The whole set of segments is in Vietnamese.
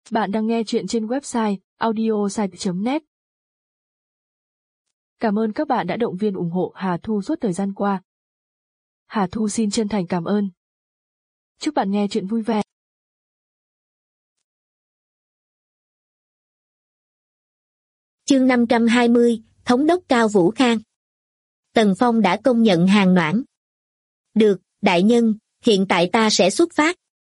Bạn đang nghe chuyện trên website audiosite.net. Cảm ơn các bạn đã động viên ủng hộ Hà Thu suốt thời gian qua. Hà Thu xin chân thành cảm ơn. Chúc bạn nghe chuyện vui vẻ. Chương 520, Thống đốc Cao Vũ Khang. Tần Phong đã công nhận Hàn Noãn. Được, đại nhân, hiện tại ta sẽ xuất phát.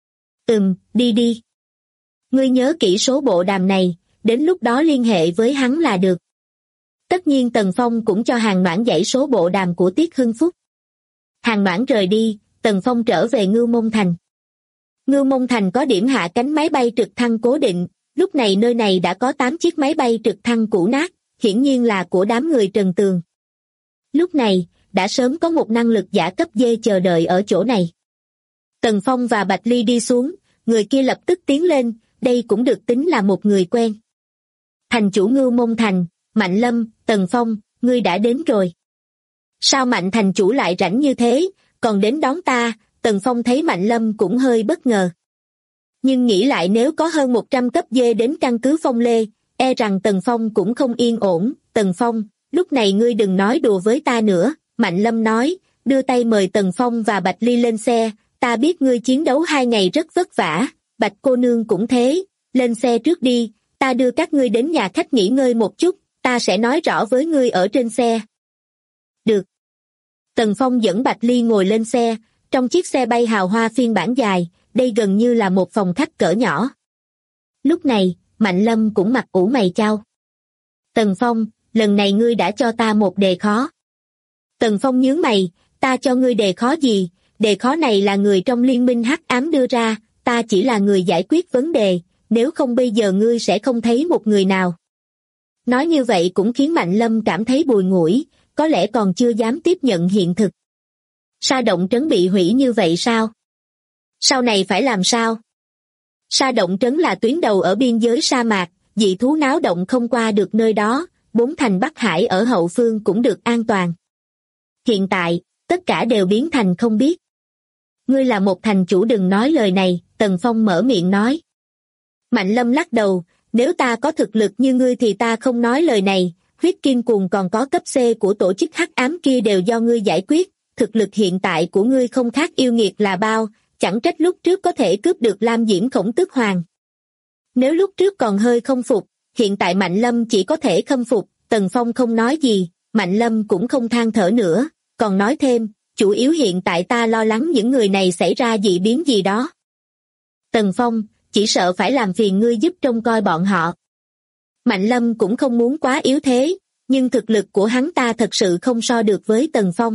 Đi. Ngươi nhớ kỹ số bộ đàm này, đến lúc đó liên hệ với hắn là được. Tất nhiên Tần Phong cũng cho Hàn Noãn dãy số bộ đàm của Tiết Hưng Phúc. Hàn Noãn rời đi, Tần Phong trở về Ngưu Mông Thành. Ngưu Mông Thành có điểm hạ cánh máy bay trực thăng cố định, lúc này nơi này đã có 8 chiếc máy bay trực thăng cũ nát, hiển nhiên là của đám người Trần Tường. Lúc này, đã sớm có một năng lực giả cấp D chờ đợi ở chỗ này. Tần Phong và Bạch Ly đi xuống, người kia lập tức tiến lên, đây cũng được tính là một người quen. Thành chủ Ngưu Mông Thành, Mạnh Lâm, Tần Phong, ngươi đã đến rồi. Sao Mạnh thành chủ lại rảnh như thế, còn đến đón ta? Tần Phong thấy Mạnh Lâm cũng hơi bất ngờ. Nhưng nghĩ lại nếu có hơn 100 cấp D đến căn cứ Phong Lê, e rằng Tần Phong cũng không yên ổn. Tần Phong, lúc này ngươi đừng nói đùa với ta nữa, Mạnh Lâm nói, đưa tay mời Tần Phong và Bạch Ly lên xe. Ta biết ngươi chiến đấu 2 ngày rất vất vả, Bạch cô nương cũng thế, lên xe trước đi, ta đưa các ngươi đến nhà khách nghỉ ngơi một chút, ta sẽ nói rõ với ngươi ở trên xe. Được. Tần Phong dẫn Bạch Ly ngồi lên xe, trong chiếc xe bay hào hoa phiên bản dài, đây gần như là một phòng khách cỡ nhỏ. Lúc này, Mạnh Lâm cũng mặt ủ mày chau. Tần Phong, lần này ngươi đã cho ta một đề khó. Tần Phong nhướng mày, ta cho ngươi đề khó gì? Đề khó này là người trong liên minh hắc ám đưa ra, ta chỉ là người giải quyết vấn đề, nếu không bây giờ ngươi sẽ không thấy một người nào. Nói như vậy cũng khiến Mạnh Lâm cảm thấy bùi ngùi, có lẽ còn chưa dám tiếp nhận hiện thực. Sa động trấn bị hủy như vậy sao? Sau này phải làm sao? Sa động trấn là tuyến đầu ở biên giới sa mạc, dị thú náo động không qua được nơi đó, 4 thành Bắc Hải ở hậu phương cũng được an toàn. Hiện tại, tất cả đều biến thành không biết. Ngươi là một thành chủ đừng nói lời này, Tần Phong mở miệng nói. Mạnh Lâm lắc đầu, nếu ta có thực lực như ngươi thì ta không nói lời này, huyết kim cuồng còn có cấp C của tổ chức hắc ám kia đều do ngươi giải quyết, thực lực hiện tại của ngươi không khác yêu nghiệt là bao, chẳng trách lúc trước có thể cướp được Lam Diễm Khổng Tước Hoàng. Nếu lúc trước còn hơi không phục, hiện tại Mạnh Lâm chỉ có thể khâm phục, Tần Phong không nói gì, Mạnh Lâm cũng không than thở nữa, còn nói thêm, chủ yếu hiện tại ta lo lắng những người này xảy ra dị biến gì đó. Tần Phong, chỉ sợ phải làm phiền ngươi giúp trông coi bọn họ. Mạnh Lâm cũng không muốn quá yếu thế, nhưng thực lực của hắn ta thật sự không so được với Tần Phong.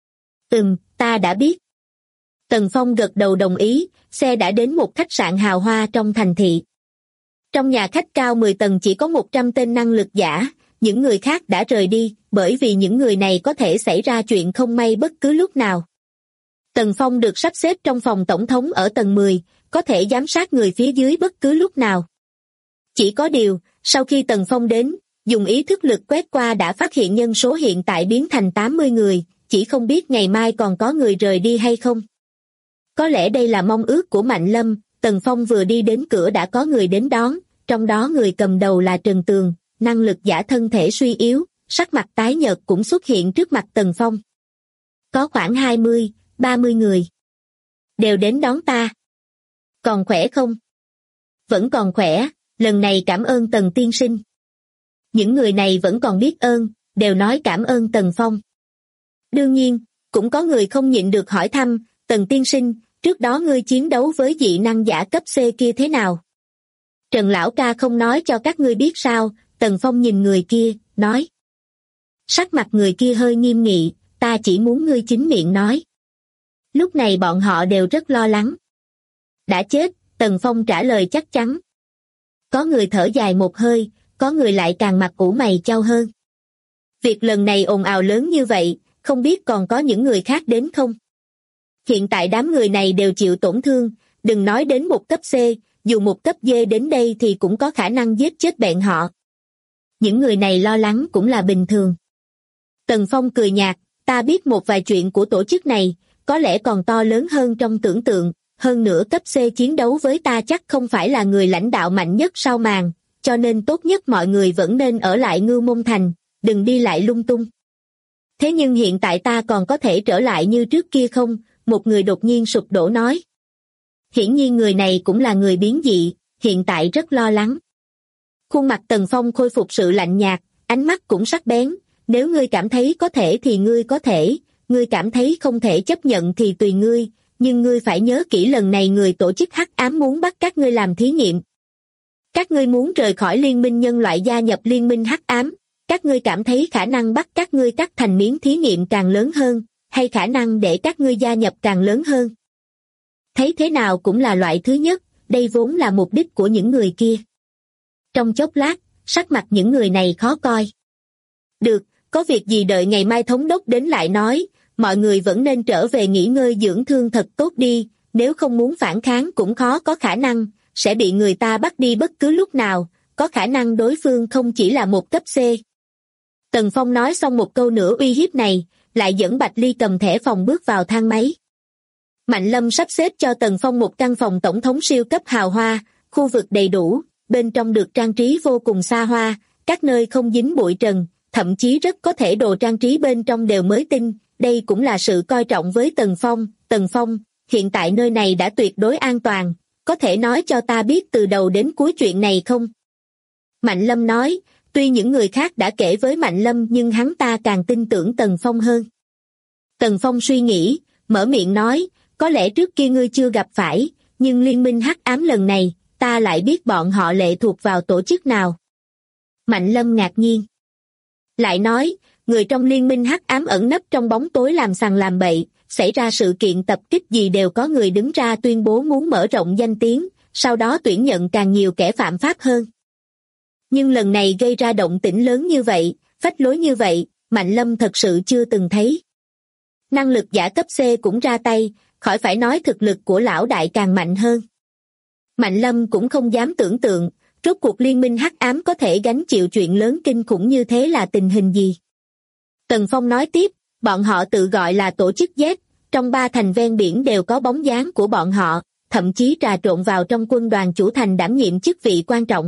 Ta đã biết. Tần Phong gật đầu đồng ý, xe đã đến một khách sạn hào hoa trong thành thị. Trong nhà khách cao 10 tầng chỉ có 100 tên năng lực giả, những người khác đã rời đi, bởi vì những người này có thể xảy ra chuyện không may bất cứ lúc nào. Tần Phong được sắp xếp trong phòng tổng thống ở tầng 10, có thể giám sát người phía dưới bất cứ lúc nào. Chỉ có điều, sau khi Tần Phong đến, dùng ý thức lực quét qua đã phát hiện nhân số hiện tại biến thành 80 người, chỉ không biết ngày mai còn có người rời đi hay không. Có lẽ đây là mong ước của Mạnh Lâm, Tần Phong vừa đi đến cửa đã có người đến đón, trong đó người cầm đầu là Trần Tường, năng lực giả thân thể suy yếu, sắc mặt tái nhợt cũng xuất hiện trước mặt Tần Phong. Có khoảng 20, 30 người. Đều đến đón ta. Còn khỏe không? Vẫn còn khỏe, lần này cảm ơn Tần tiên sinh. Những người này vẫn còn biết ơn, đều nói cảm ơn Tần Phong. Đương nhiên, cũng có người không nhịn được hỏi thăm, Tần tiên sinh, trước đó ngươi chiến đấu với dị năng giả cấp C kia thế nào? Trần lão ca không nói cho các ngươi biết sao? Tần Phong nhìn người kia, nói. Sắc mặt người kia hơi nghiêm nghị, ta chỉ muốn ngươi chính miệng nói. Lúc này bọn họ đều rất lo lắng. Đã chết, Tần Phong trả lời chắc chắn. Có người thở dài một hơi, có người lại càng mặt ủ mày chau hơn. Việc lần này ồn ào lớn như vậy, không biết còn có những người khác đến không? Hiện tại đám người này đều chịu tổn thương, đừng nói đến một cấp C, dù một cấp D đến đây thì cũng có khả năng giết chết bọn họ. Những người này lo lắng cũng là bình thường. Tần Phong cười nhạt, ta biết một vài chuyện của tổ chức này, có lẽ còn to lớn hơn trong tưởng tượng, hơn nữa cấp C chiến đấu với ta chắc không phải là người lãnh đạo mạnh nhất sau màn, cho nên tốt nhất mọi người vẫn nên ở lại Ngưu Môn Thành, đừng đi lại lung tung. Thế nhưng hiện tại ta còn có thể trở lại như trước kia không? Một người đột nhiên sụp đổ nói. Hiển nhiên người này cũng là người biến dị, hiện tại rất lo lắng. Khuôn mặt Tần Phong khôi phục sự lạnh nhạt, ánh mắt cũng sắc bén, nếu ngươi cảm thấy có thể thì ngươi có thể, ngươi cảm thấy không thể chấp nhận thì tùy ngươi, nhưng ngươi phải nhớ kỹ lần này người tổ chức hắc ám muốn bắt các ngươi làm thí nghiệm. Các ngươi muốn rời khỏi liên minh nhân loại gia nhập liên minh hắc ám, các ngươi cảm thấy khả năng bắt các ngươi cắt thành miếng thí nghiệm càng lớn hơn, hay khả năng để các ngươi gia nhập càng lớn hơn? Thấy thế nào cũng là loại thứ nhất, đây vốn là mục đích của những người kia. Trong chốc lát, sắc mặt những người này khó coi. Được, có việc gì đợi ngày mai thống đốc đến lại nói, mọi người vẫn nên trở về nghỉ ngơi dưỡng thương thật tốt đi, nếu không muốn phản kháng cũng khó có khả năng, sẽ bị người ta bắt đi bất cứ lúc nào, có khả năng đối phương không chỉ là một cấp C. Tần Phong nói xong một câu nữa uy hiếp này, lại dẫn Bạch Ly cầm thẻ phòng bước vào thang máy. Mạnh Lâm sắp xếp cho Tần Phong một căn phòng tổng thống siêu cấp hào hoa, khu vực đầy đủ, bên trong được trang trí vô cùng xa hoa, các nơi không dính bụi trần, thậm chí rất có thể đồ trang trí bên trong đều mới tinh, đây cũng là sự coi trọng với Tần Phong. Tần Phong, hiện tại nơi này đã tuyệt đối an toàn, có thể nói cho ta biết từ đầu đến cuối chuyện này không? Mạnh Lâm nói, tuy những người khác đã kể với Mạnh Lâm nhưng hắn ta càng tin tưởng Tần Phong hơn. Tần Phong suy nghĩ, mở miệng nói, có lẽ trước kia ngươi chưa gặp phải, nhưng liên minh hắc ám lần này, ta lại biết bọn họ lệ thuộc vào tổ chức nào. Mạnh Lâm ngạc nhiên. Lại nói, người trong liên minh hắc ám ẩn nấp trong bóng tối làm sằng làm bậy, xảy ra sự kiện tập kích gì đều có người đứng ra tuyên bố muốn mở rộng danh tiếng, sau đó tuyển nhận càng nhiều kẻ phạm pháp hơn. Nhưng lần này gây ra động tĩnh lớn như vậy, phách lối như vậy, Mạnh Lâm thật sự chưa từng thấy. Năng lực giả cấp C cũng ra tay, khỏi phải nói thực lực của lão đại càng mạnh hơn. Mạnh Lâm cũng không dám tưởng tượng, rốt cuộc liên minh hắc ám có thể gánh chịu chuyện lớn kinh khủng như thế là tình hình gì. Tần Phong nói tiếp, bọn họ tự gọi là tổ chức Z, trong 3 thành ven biển đều có bóng dáng của bọn họ, thậm chí trà trộn vào trong quân đoàn chủ thành đảm nhiệm chức vị quan trọng.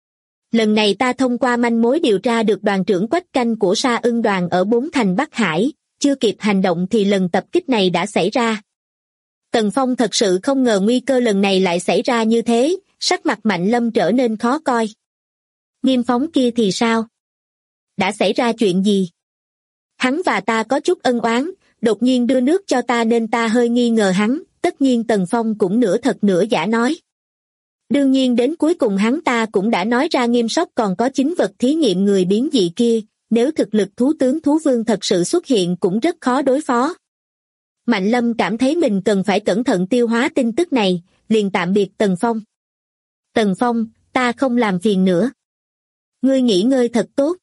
Lần này ta thông qua manh mối điều tra được đoàn trưởng Quách Canh của Sa Ưng đoàn ở 4 thành Bắc Hải, chưa kịp hành động thì lần tập kích này đã xảy ra. Tần Phong thật sự không ngờ nguy cơ lần này lại xảy ra như thế, sắc mặt Mạnh Lâm trở nên khó coi. Nghiêm Phóng kia thì sao? Đã xảy ra chuyện gì? Hắn và ta có chút ân oán, đột nhiên đưa nước cho ta nên ta hơi nghi ngờ hắn, tất nhiên Tần Phong cũng nửa thật nửa giả nói. Đương nhiên đến cuối cùng hắn ta cũng đã nói ra Nghiêm Sóc còn có chính vật thí nghiệm người biến dị kia, nếu thực lực thú tướng thú vương thật sự xuất hiện cũng rất khó đối phó. Mạnh Lâm cảm thấy mình cần phải cẩn thận tiêu hóa tin tức này, liền tạm biệt Tần Phong. Tần Phong, ta không làm phiền nữa. Ngươi nghỉ ngơi thật tốt.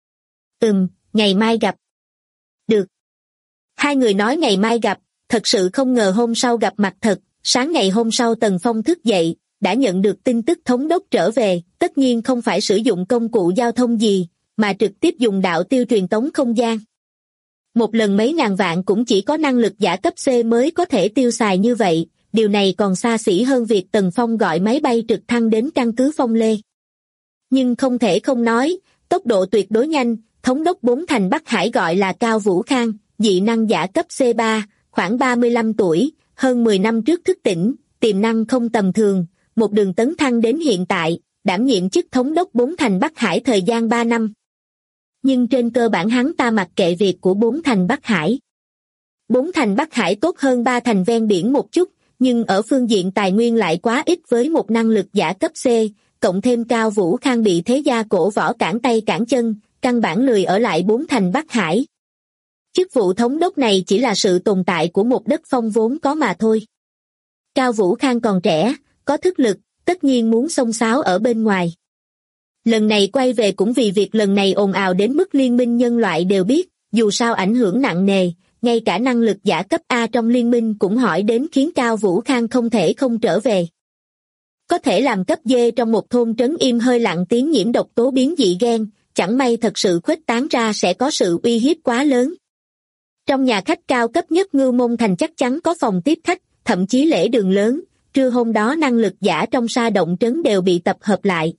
Ngày mai gặp. Được. Hai người nói ngày mai gặp, thật sự không ngờ hôm sau gặp mặt thật. Sáng ngày hôm sau Tần Phong thức dậy, đã nhận được tin tức thống đốc trở về, tất nhiên không phải sử dụng công cụ giao thông gì, mà trực tiếp dùng đạo tiêu truyền tống không gian. Một lần mấy ngàn vạn cũng chỉ có năng lực giả cấp C mới có thể tiêu xài như vậy, điều này còn xa xỉ hơn việc Tần Phong gọi máy bay trực thăng đến căn cứ Phong Lê. Nhưng không thể không nói, tốc độ tuyệt đối nhanh, thống đốc 4 thành Bắc Hải gọi là Cao Vũ Khang, dị năng giả cấp C3, khoảng 35 tuổi, hơn 10 năm trước thức tỉnh, tiềm năng không tầm thường, một đường tấn thăng đến hiện tại, đảm nhiệm chức thống đốc 4 thành Bắc Hải thời gian 3 năm. Nhưng trên cơ bản hắn ta mặc kệ việc của 4 thành Bắc Hải. 4 thành Bắc Hải tốt hơn 3 thành ven biển một chút, nhưng ở phương diện tài nguyên lại quá ít với một năng lực giả cấp C, cộng thêm Cao Vũ Khang bị thế gia cổ võ cản tay cản chân, căn bản lười ở lại 4 thành Bắc Hải. Chức vụ thống đốc này chỉ là sự tồn tại của một đất phong vốn có mà thôi. Cao Vũ Khang còn trẻ, có thức lực, tất nhiên muốn xông xáo ở bên ngoài. Lần này quay về cũng vì việc lần này ồn ào đến mức liên minh nhân loại đều biết, dù sao ảnh hưởng nặng nề, ngay cả năng lực giả cấp A trong liên minh cũng hỏi đến khiến Cao Vũ Khang không thể không trở về. Có thể làm cấp D trong một thôn trấn im hơi lặng tiếng nhiễm độc tố biến dị gen, chẳng may thật sự khuếch tán ra sẽ có sự uy hiếp quá lớn. Trong nhà khách cao cấp nhất Ngưu Môn Thành chắc chắn có phòng tiếp khách, thậm chí lễ đường lớn, trưa hôm đó năng lực giả trong sa động trấn đều bị tập hợp lại.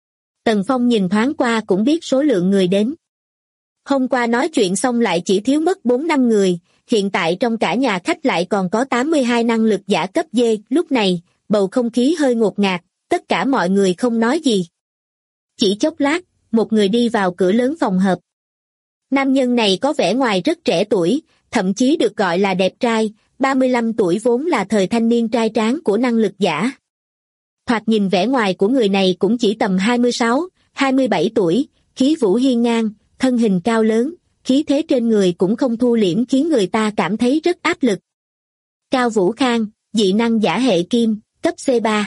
Tần Phong nhìn thoáng qua cũng biết số lượng người đến. Hôm qua nói chuyện xong lại chỉ thiếu mất 4-5 người, hiện tại trong cả nhà khách lại còn có 82 năng lực giả cấp D. Lúc này, bầu không khí hơi ngột ngạt, tất cả mọi người không nói gì. Chỉ chốc lát, một người đi vào cửa lớn phòng họp. Nam nhân này có vẻ ngoài rất trẻ tuổi, thậm chí được gọi là đẹp trai, 35 tuổi vốn là thời thanh niên trai tráng của năng lực giả. Thoạt nhìn vẻ ngoài của người này cũng chỉ tầm 26, 27 tuổi, khí vũ hiên ngang, thân hình cao lớn, khí thế trên người cũng không thu liễm khiến người ta cảm thấy rất áp lực. Cao Vũ Khang, dị năng giả hệ kim, cấp C3.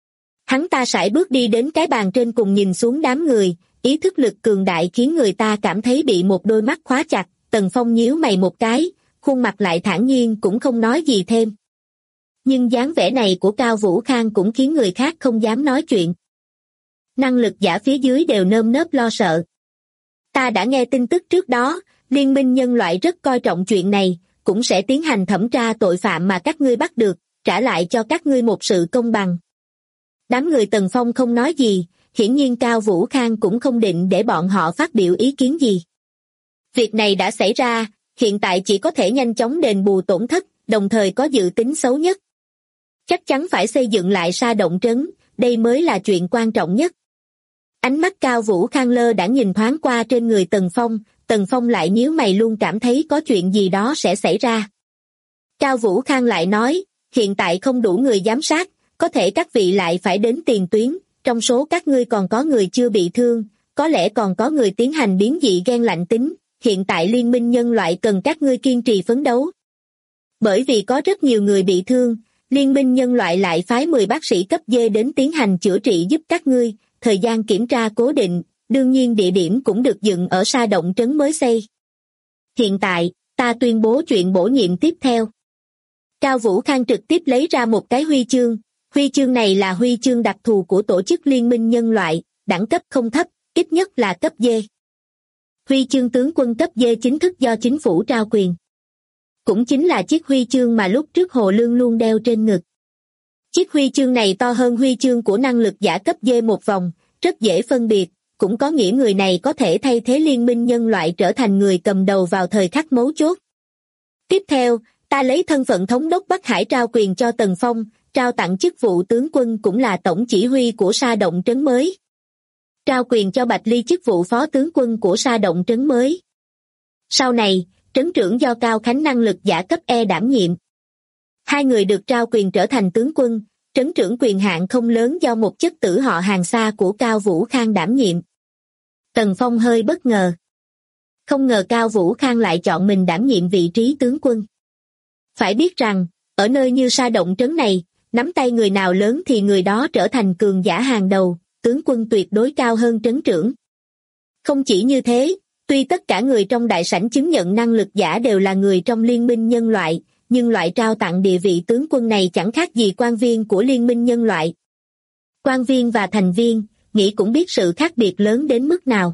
Hắn ta sải bước đi đến cái bàn trên cùng nhìn xuống đám người, ý thức lực cường đại khiến người ta cảm thấy bị một đôi mắt khóa chặt. Tần Phong nhíu mày một cái, khuôn mặt lại thản nhiên cũng không nói gì thêm. Nhưng dáng vẻ này của Cao Vũ Khang cũng khiến người khác không dám nói chuyện. Năng lực giả phía dưới đều nơm nớp lo sợ. Ta đã nghe tin tức trước đó, Liên minh nhân loại rất coi trọng chuyện này, cũng sẽ tiến hành thẩm tra tội phạm mà các ngươi bắt được, trả lại cho các ngươi một sự công bằng. Đám người Tần Phong không nói gì, hiển nhiên Cao Vũ Khang cũng không định để bọn họ phát biểu ý kiến gì. Việc này đã xảy ra, hiện tại chỉ có thể nhanh chóng đền bù tổn thất, đồng thời có dự tính xấu nhất. Chắc chắn phải xây dựng lại sa động trấn, đây mới là chuyện quan trọng nhất. Ánh mắt Cao Vũ Khang lơ đãng nhìn thoáng qua trên người Tần Phong lại nhíu mày luôn cảm thấy có chuyện gì đó sẽ xảy ra. Cao Vũ Khang lại nói, hiện tại không đủ người giám sát, có thể các vị lại phải đến tiền tuyến, trong số các ngươi còn có người chưa bị thương, có lẽ còn có người tiến hành biến dị gen lạnh tính, hiện tại liên minh nhân loại cần các ngươi kiên trì phấn đấu. Bởi vì có rất nhiều người bị thương, liên minh nhân loại lại phái 10 bác sĩ cấp D đến tiến hành chữa trị giúp các ngươi, thời gian kiểm tra cố định, đương nhiên địa điểm cũng được dựng ở sa động trấn mới xây. Hiện tại, ta tuyên bố chuyện bổ nhiệm tiếp theo. Cao Vũ Khang trực tiếp lấy ra một cái huy chương này là huy chương đặc thù của tổ chức liên minh nhân loại, đẳng cấp không thấp, ít nhất là cấp D. Huy chương tướng quân cấp D chính thức do chính phủ trao quyền. Cũng chính là chiếc huy chương mà lúc trước Hồ Lương luôn đeo trên ngực. Chiếc huy chương này to hơn huy chương của năng lực giả cấp D một vòng, rất dễ phân biệt, cũng có nghĩa người này có thể thay thế liên minh nhân loại trở thành người cầm đầu vào thời khắc mấu chốt. Tiếp theo, ta lấy thân phận thống đốc Bắc Hải trao quyền cho Tần Phong, trao tặng chức vụ tướng quân cũng là tổng chỉ huy của sa động trấn mới. Trao quyền cho Bạch Ly chức vụ phó tướng quân của sa động trấn mới. Sau này, trấn trưởng do Cao Khánh năng lực giả cấp E đảm nhiệm. Hai người được trao quyền trở thành tướng quân, trấn trưởng quyền hạn không lớn do một chất tử họ hàng xa của Cao Vũ Khang đảm nhiệm. Tần Phong hơi bất ngờ. Không ngờ Cao Vũ Khang lại chọn mình đảm nhiệm vị trí tướng quân. Phải biết rằng, ở nơi như sa động trấn này, nắm tay người nào lớn thì người đó trở thành cường giả hàng đầu, tướng quân tuyệt đối cao hơn trấn trưởng. Không chỉ như thế, tuy tất cả người trong đại sảnh chứng nhận năng lực giả đều là người trong liên minh nhân loại, nhưng loại trao tặng địa vị tướng quân này chẳng khác gì quan viên của liên minh nhân loại. Quan viên và thành viên, nghĩ cũng biết sự khác biệt lớn đến mức nào.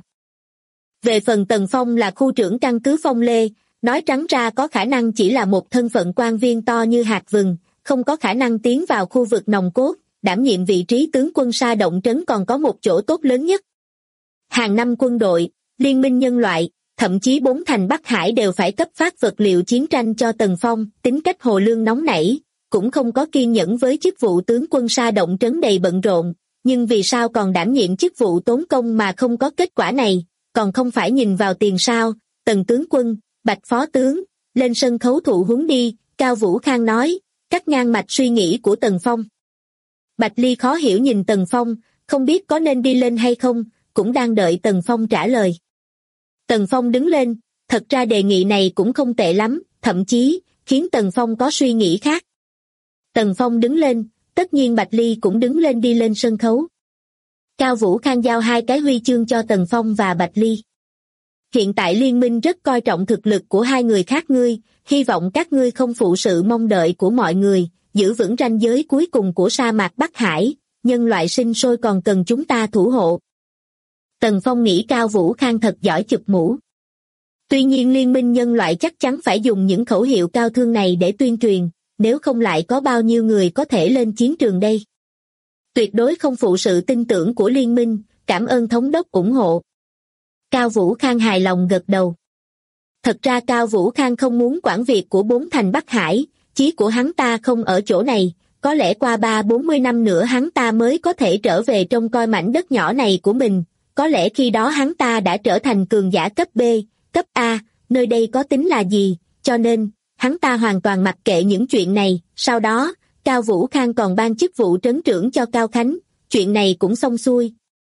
Về phần Tần Phong là khu trưởng căn cứ Phong Lê, nói trắng ra có khả năng chỉ là một thân phận quan viên to như hạt vừng, không có khả năng tiến vào khu vực nòng cốt, đảm nhiệm vị trí tướng quân sa động trấn còn có một chỗ tốt lớn nhất. Hàng năm quân đội, liên minh nhân loại, thậm chí 4 thành Bắc Hải đều phải cấp phát vật liệu chiến tranh cho Tần Phong, tính cách Hồ Lương nóng nảy, cũng không có kiên nhẫn với chức vụ tướng quân sa động trấn đầy bận rộn, nhưng vì sao còn đảm nhiệm chức vụ tốn công mà không có kết quả này, còn không phải nhìn vào tiền sao? Tần tướng quân, Bạch phó tướng, lên sân khấu thụ huấn đi, Cao Vũ Khang nói, cắt ngang mạch suy nghĩ của Tần Phong. Bạch Ly khó hiểu nhìn Tần Phong, không biết có nên đi lên hay không, cũng đang đợi Tần Phong trả lời. Tần Phong đứng lên, thật ra đề nghị này cũng không tệ lắm, thậm chí, khiến Tần Phong có suy nghĩ khác. Tần Phong đứng lên, tất nhiên Bạch Ly cũng đứng lên đi lên sân khấu. Cao Vũ Khang giao 2 cái huy chương cho Tần Phong và Bạch Ly. Hiện tại liên minh rất coi trọng thực lực của 2 người khác ngươi, hy vọng các ngươi không phụ sự mong đợi của mọi người, giữ vững ranh giới cuối cùng của sa mạc Bắc Hải, nhân loại sinh sôi còn cần chúng ta thủ hộ. Tần Phong nghĩ Cao Vũ Khang thật giỏi chụp mũ. Tuy nhiên liên minh nhân loại chắc chắn phải dùng những khẩu hiệu cao thương này để tuyên truyền, nếu không lại có bao nhiêu người có thể lên chiến trường đây. Tuyệt đối không phụ sự tin tưởng của liên minh, cảm ơn thống đốc ủng hộ. Cao Vũ Khang hài lòng gật đầu. Thật ra Cao Vũ Khang không muốn quản việc của 4 thành Bắc Hải, chí của hắn ta không ở chỗ này, có lẽ qua 30-40 năm nữa hắn ta mới có thể trở về trông coi mảnh đất nhỏ này của mình, có lẽ khi đó hắn ta đã trở thành cường giả cấp B, cấp A, nơi đây có tính là gì, cho nên, hắn ta hoàn toàn mặc kệ những chuyện này. Sau đó, Cao Vũ Khang còn ban chức vụ trấn trưởng cho Cao Khánh, chuyện này cũng xong xuôi.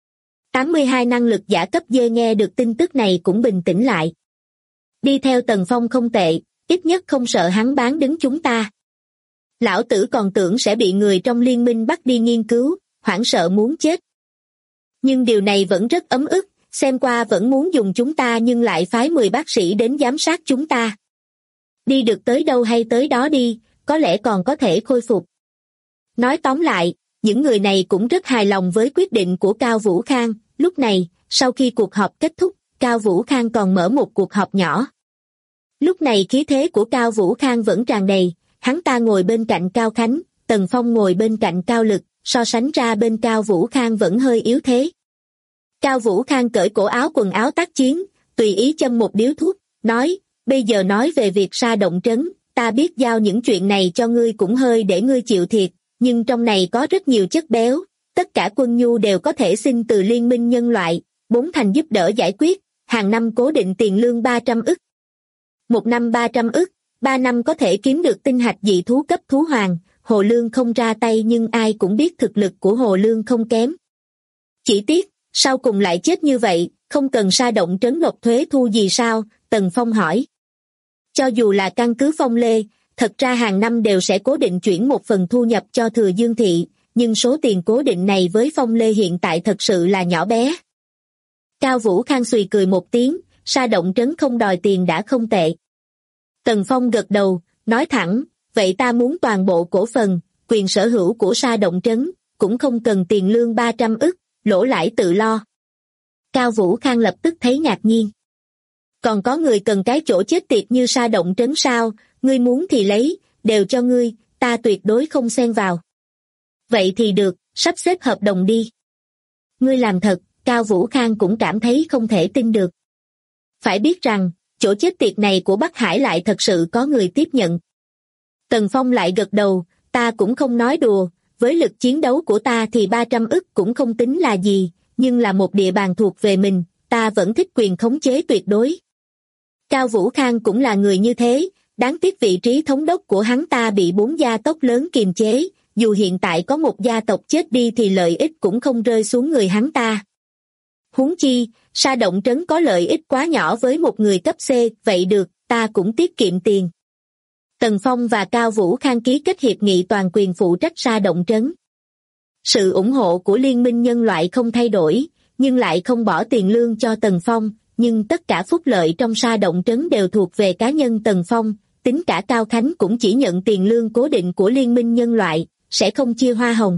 82 năng lực giả cấp D nghe được tin tức này cũng bình tĩnh lại. Đi theo Tần Phong không tệ, ít nhất không sợ hắn bán đứng chúng ta. Lão tử còn tưởng sẽ bị người trong liên minh bắt đi nghiên cứu, hoảng sợ muốn chết. Nhưng điều này vẫn rất ấm ức, xem qua vẫn muốn dùng chúng ta nhưng lại phái 10 bác sĩ đến giám sát chúng ta. Đi được tới đâu hay tới đó đi, có lẽ còn có thể khôi phục. Nói tóm lại, những người này cũng rất hài lòng với quyết định của Cao Vũ Khang. Lúc này, sau khi cuộc họp kết thúc, Cao Vũ Khang còn mở một cuộc họp nhỏ. Lúc này khí thế của Cao Vũ Khang vẫn tràn đầy, hắn ta ngồi bên cạnh Cao Khánh, Tần Phong ngồi bên cạnh Cao Lực, so sánh ra bên Cao Vũ Khang vẫn hơi yếu thế. Cao Vũ Khang cởi cổ áo quần áo tác chiến, tùy ý châm một điếu thuốc, nói, bây giờ nói về việc Sa Động Trấn, ta biết giao những chuyện này cho ngươi cũng hơi để ngươi chịu thiệt, nhưng trong này có rất nhiều chất béo, tất cả quân nhu đều có thể xin từ Liên minh Nhân loại, 4 thành giúp đỡ giải quyết, hàng năm cố định tiền lương 300 ức. 1 năm 300 ức, 3 năm có thể kiếm được tinh hạch dị thú cấp thú hoàng, Hồ Lương không ra tay nhưng ai cũng biết thực lực của Hồ Lương không kém. Chỉ tiếc, sau cùng lại chết như vậy, không cần Sa Động Trấn nộp thuế thu gì sao? Tần Phong hỏi. Cho dù là căn cứ Phong Lê, thật ra hàng năm đều sẽ cố định chuyển một phần thu nhập cho Thừa Dương Thị, nhưng số tiền cố định này với Phong Lê hiện tại thật sự là nhỏ bé. Cao Vũ Khang xùy cười một tiếng, Sa Động Trấn không đòi tiền đã không tệ. Tần Phong gật đầu, nói thẳng, vậy ta muốn toàn bộ cổ phần, quyền sở hữu của Sa Động Trấn, cũng không cần tiền lương 300 ức, lỗ lãi tự lo. Cao Vũ Khang lập tức thấy ngạc nhiên. Còn có người cần cái chỗ chết tiệt như Sa Động Trấn sao, ngươi muốn thì lấy, đều cho ngươi, ta tuyệt đối không xen vào. Vậy thì được, sắp xếp hợp đồng đi. Ngươi làm thật, Cao Vũ Khang cũng cảm thấy không thể tin được. Phải biết rằng, chỗ chết tiệt này của Bắc Hải lại thật sự có người tiếp nhận. Tần Phong lại gật đầu, ta cũng không nói đùa, với lực chiến đấu của ta thì 300 ức cũng không tính là gì, nhưng là một địa bàn thuộc về mình, ta vẫn thích quyền khống chế tuyệt đối. Cao Vũ Khang cũng là người như thế, đáng tiếc vị trí thống đốc của hắn ta bị 4 gia tộc lớn kiềm chế, dù hiện tại có một gia tộc chết đi thì lợi ích cũng không rơi xuống người hắn ta. Huống chi, Sa Động Trấn có lợi ích quá nhỏ với một người cấp C, vậy được, ta cũng tiết kiệm tiền. Tần Phong và Cao Vũ Khang ký kết hiệp nghị toàn quyền phụ trách Sa Động Trấn. Sự ủng hộ của Liên minh Nhân loại không thay đổi, nhưng lại không bỏ tiền lương cho Tần Phong, nhưng tất cả phúc lợi trong Sa Động Trấn đều thuộc về cá nhân Tần Phong, tính cả Cao Khánh cũng chỉ nhận tiền lương cố định của Liên minh Nhân loại, sẽ không chia hoa hồng.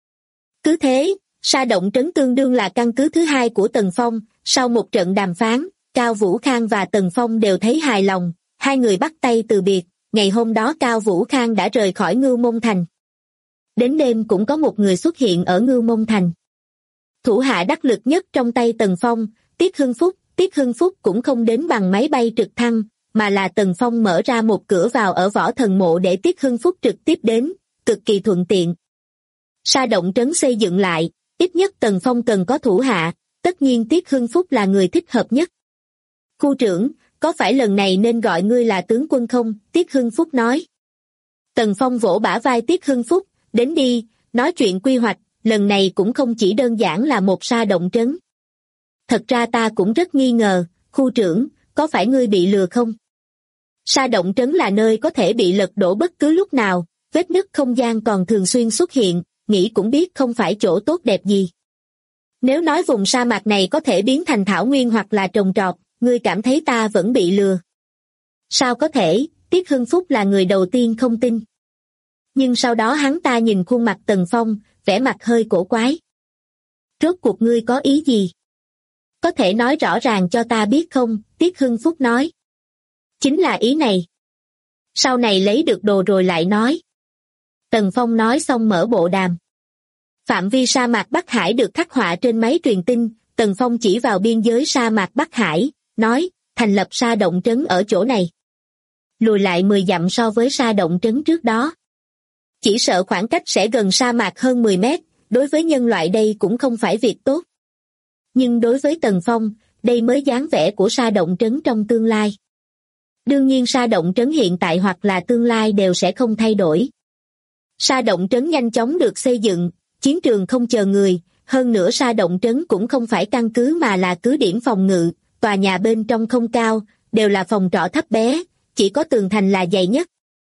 Cứ thế, Sa Động Trấn tương đương là căn cứ thứ hai của Tần Phong, sau một trận đàm phán, Cao Vũ Khang và Tần Phong đều thấy hài lòng, hai người bắt tay từ biệt, ngày hôm đó Cao Vũ Khang đã rời khỏi Ngưu Môn Thành. Đến đêm cũng có một người xuất hiện ở Ngưu Môn Thành. Thủ hạ đắc lực nhất trong tay Tần Phong, Tiết Hưng Phúc cũng không đến bằng máy bay trực thăng, mà là Tần Phong mở ra một cửa vào ở Võ Thần Mộ để Tiết Hưng Phúc trực tiếp đến, cực kỳ thuận tiện. Sa Động Trấn xây dựng lại, ít nhất Tần Phong cần có thủ hạ, tất nhiên Tiết Hưng Phúc là người thích hợp nhất. Khu trưởng, có phải lần này nên gọi ngươi là tướng quân không? Tiết Hưng Phúc nói. Tần Phong vỗ bả vai Tiết Hưng Phúc, đến đi, nói chuyện quy hoạch, lần này cũng không chỉ đơn giản là một Sa Động Trấn. Thật ra ta cũng rất nghi ngờ, khu trưởng, có phải ngươi bị lừa không? Sa Động Trấn là nơi có thể bị lật đổ bất cứ lúc nào, vết nứt không gian còn thường xuyên xuất hiện, nghĩ cũng biết không phải chỗ tốt đẹp gì. Nếu nói vùng sa mạc này có thể biến thành thảo nguyên hoặc là trồng trọt, ngươi cảm thấy ta vẫn bị lừa? Sao có thể? Tiết Hưng Phúc là người đầu tiên không tin. Nhưng sau đó hắn ta nhìn khuôn mặt Tần Phong, vẻ mặt hơi cổ quái. Rốt cuộc ngươi có ý gì? Có thể nói rõ ràng cho ta biết không? Tiết Hưng Phúc nói. Chính là ý này. Sau này lấy được đồ rồi lại nói. Tần Phong nói xong mở bộ đàm. Phạm vi sa mạc Bắc Hải được khắc họa trên máy truyền tin, Tần Phong chỉ vào biên giới sa mạc Bắc Hải, nói, thành lập sa động trấn ở chỗ này. Lùi lại 10 dặm so với sa động trấn trước đó. Chỉ sợ khoảng cách sẽ gần sa mạc hơn 10 mét, đối với nhân loại đây cũng không phải việc tốt. Nhưng đối với Tần Phong, đây mới dáng vẻ của sa động trấn trong tương lai. Đương nhiên sa động trấn hiện tại hoặc là tương lai đều sẽ không thay đổi. Sa động trấn nhanh chóng được xây dựng, chiến trường không chờ người, hơn nữa sa động trấn cũng không phải căn cứ mà là cứ điểm phòng ngự, tòa nhà bên trong không cao, đều là phòng trọ thấp bé, chỉ có tường thành là dày nhất.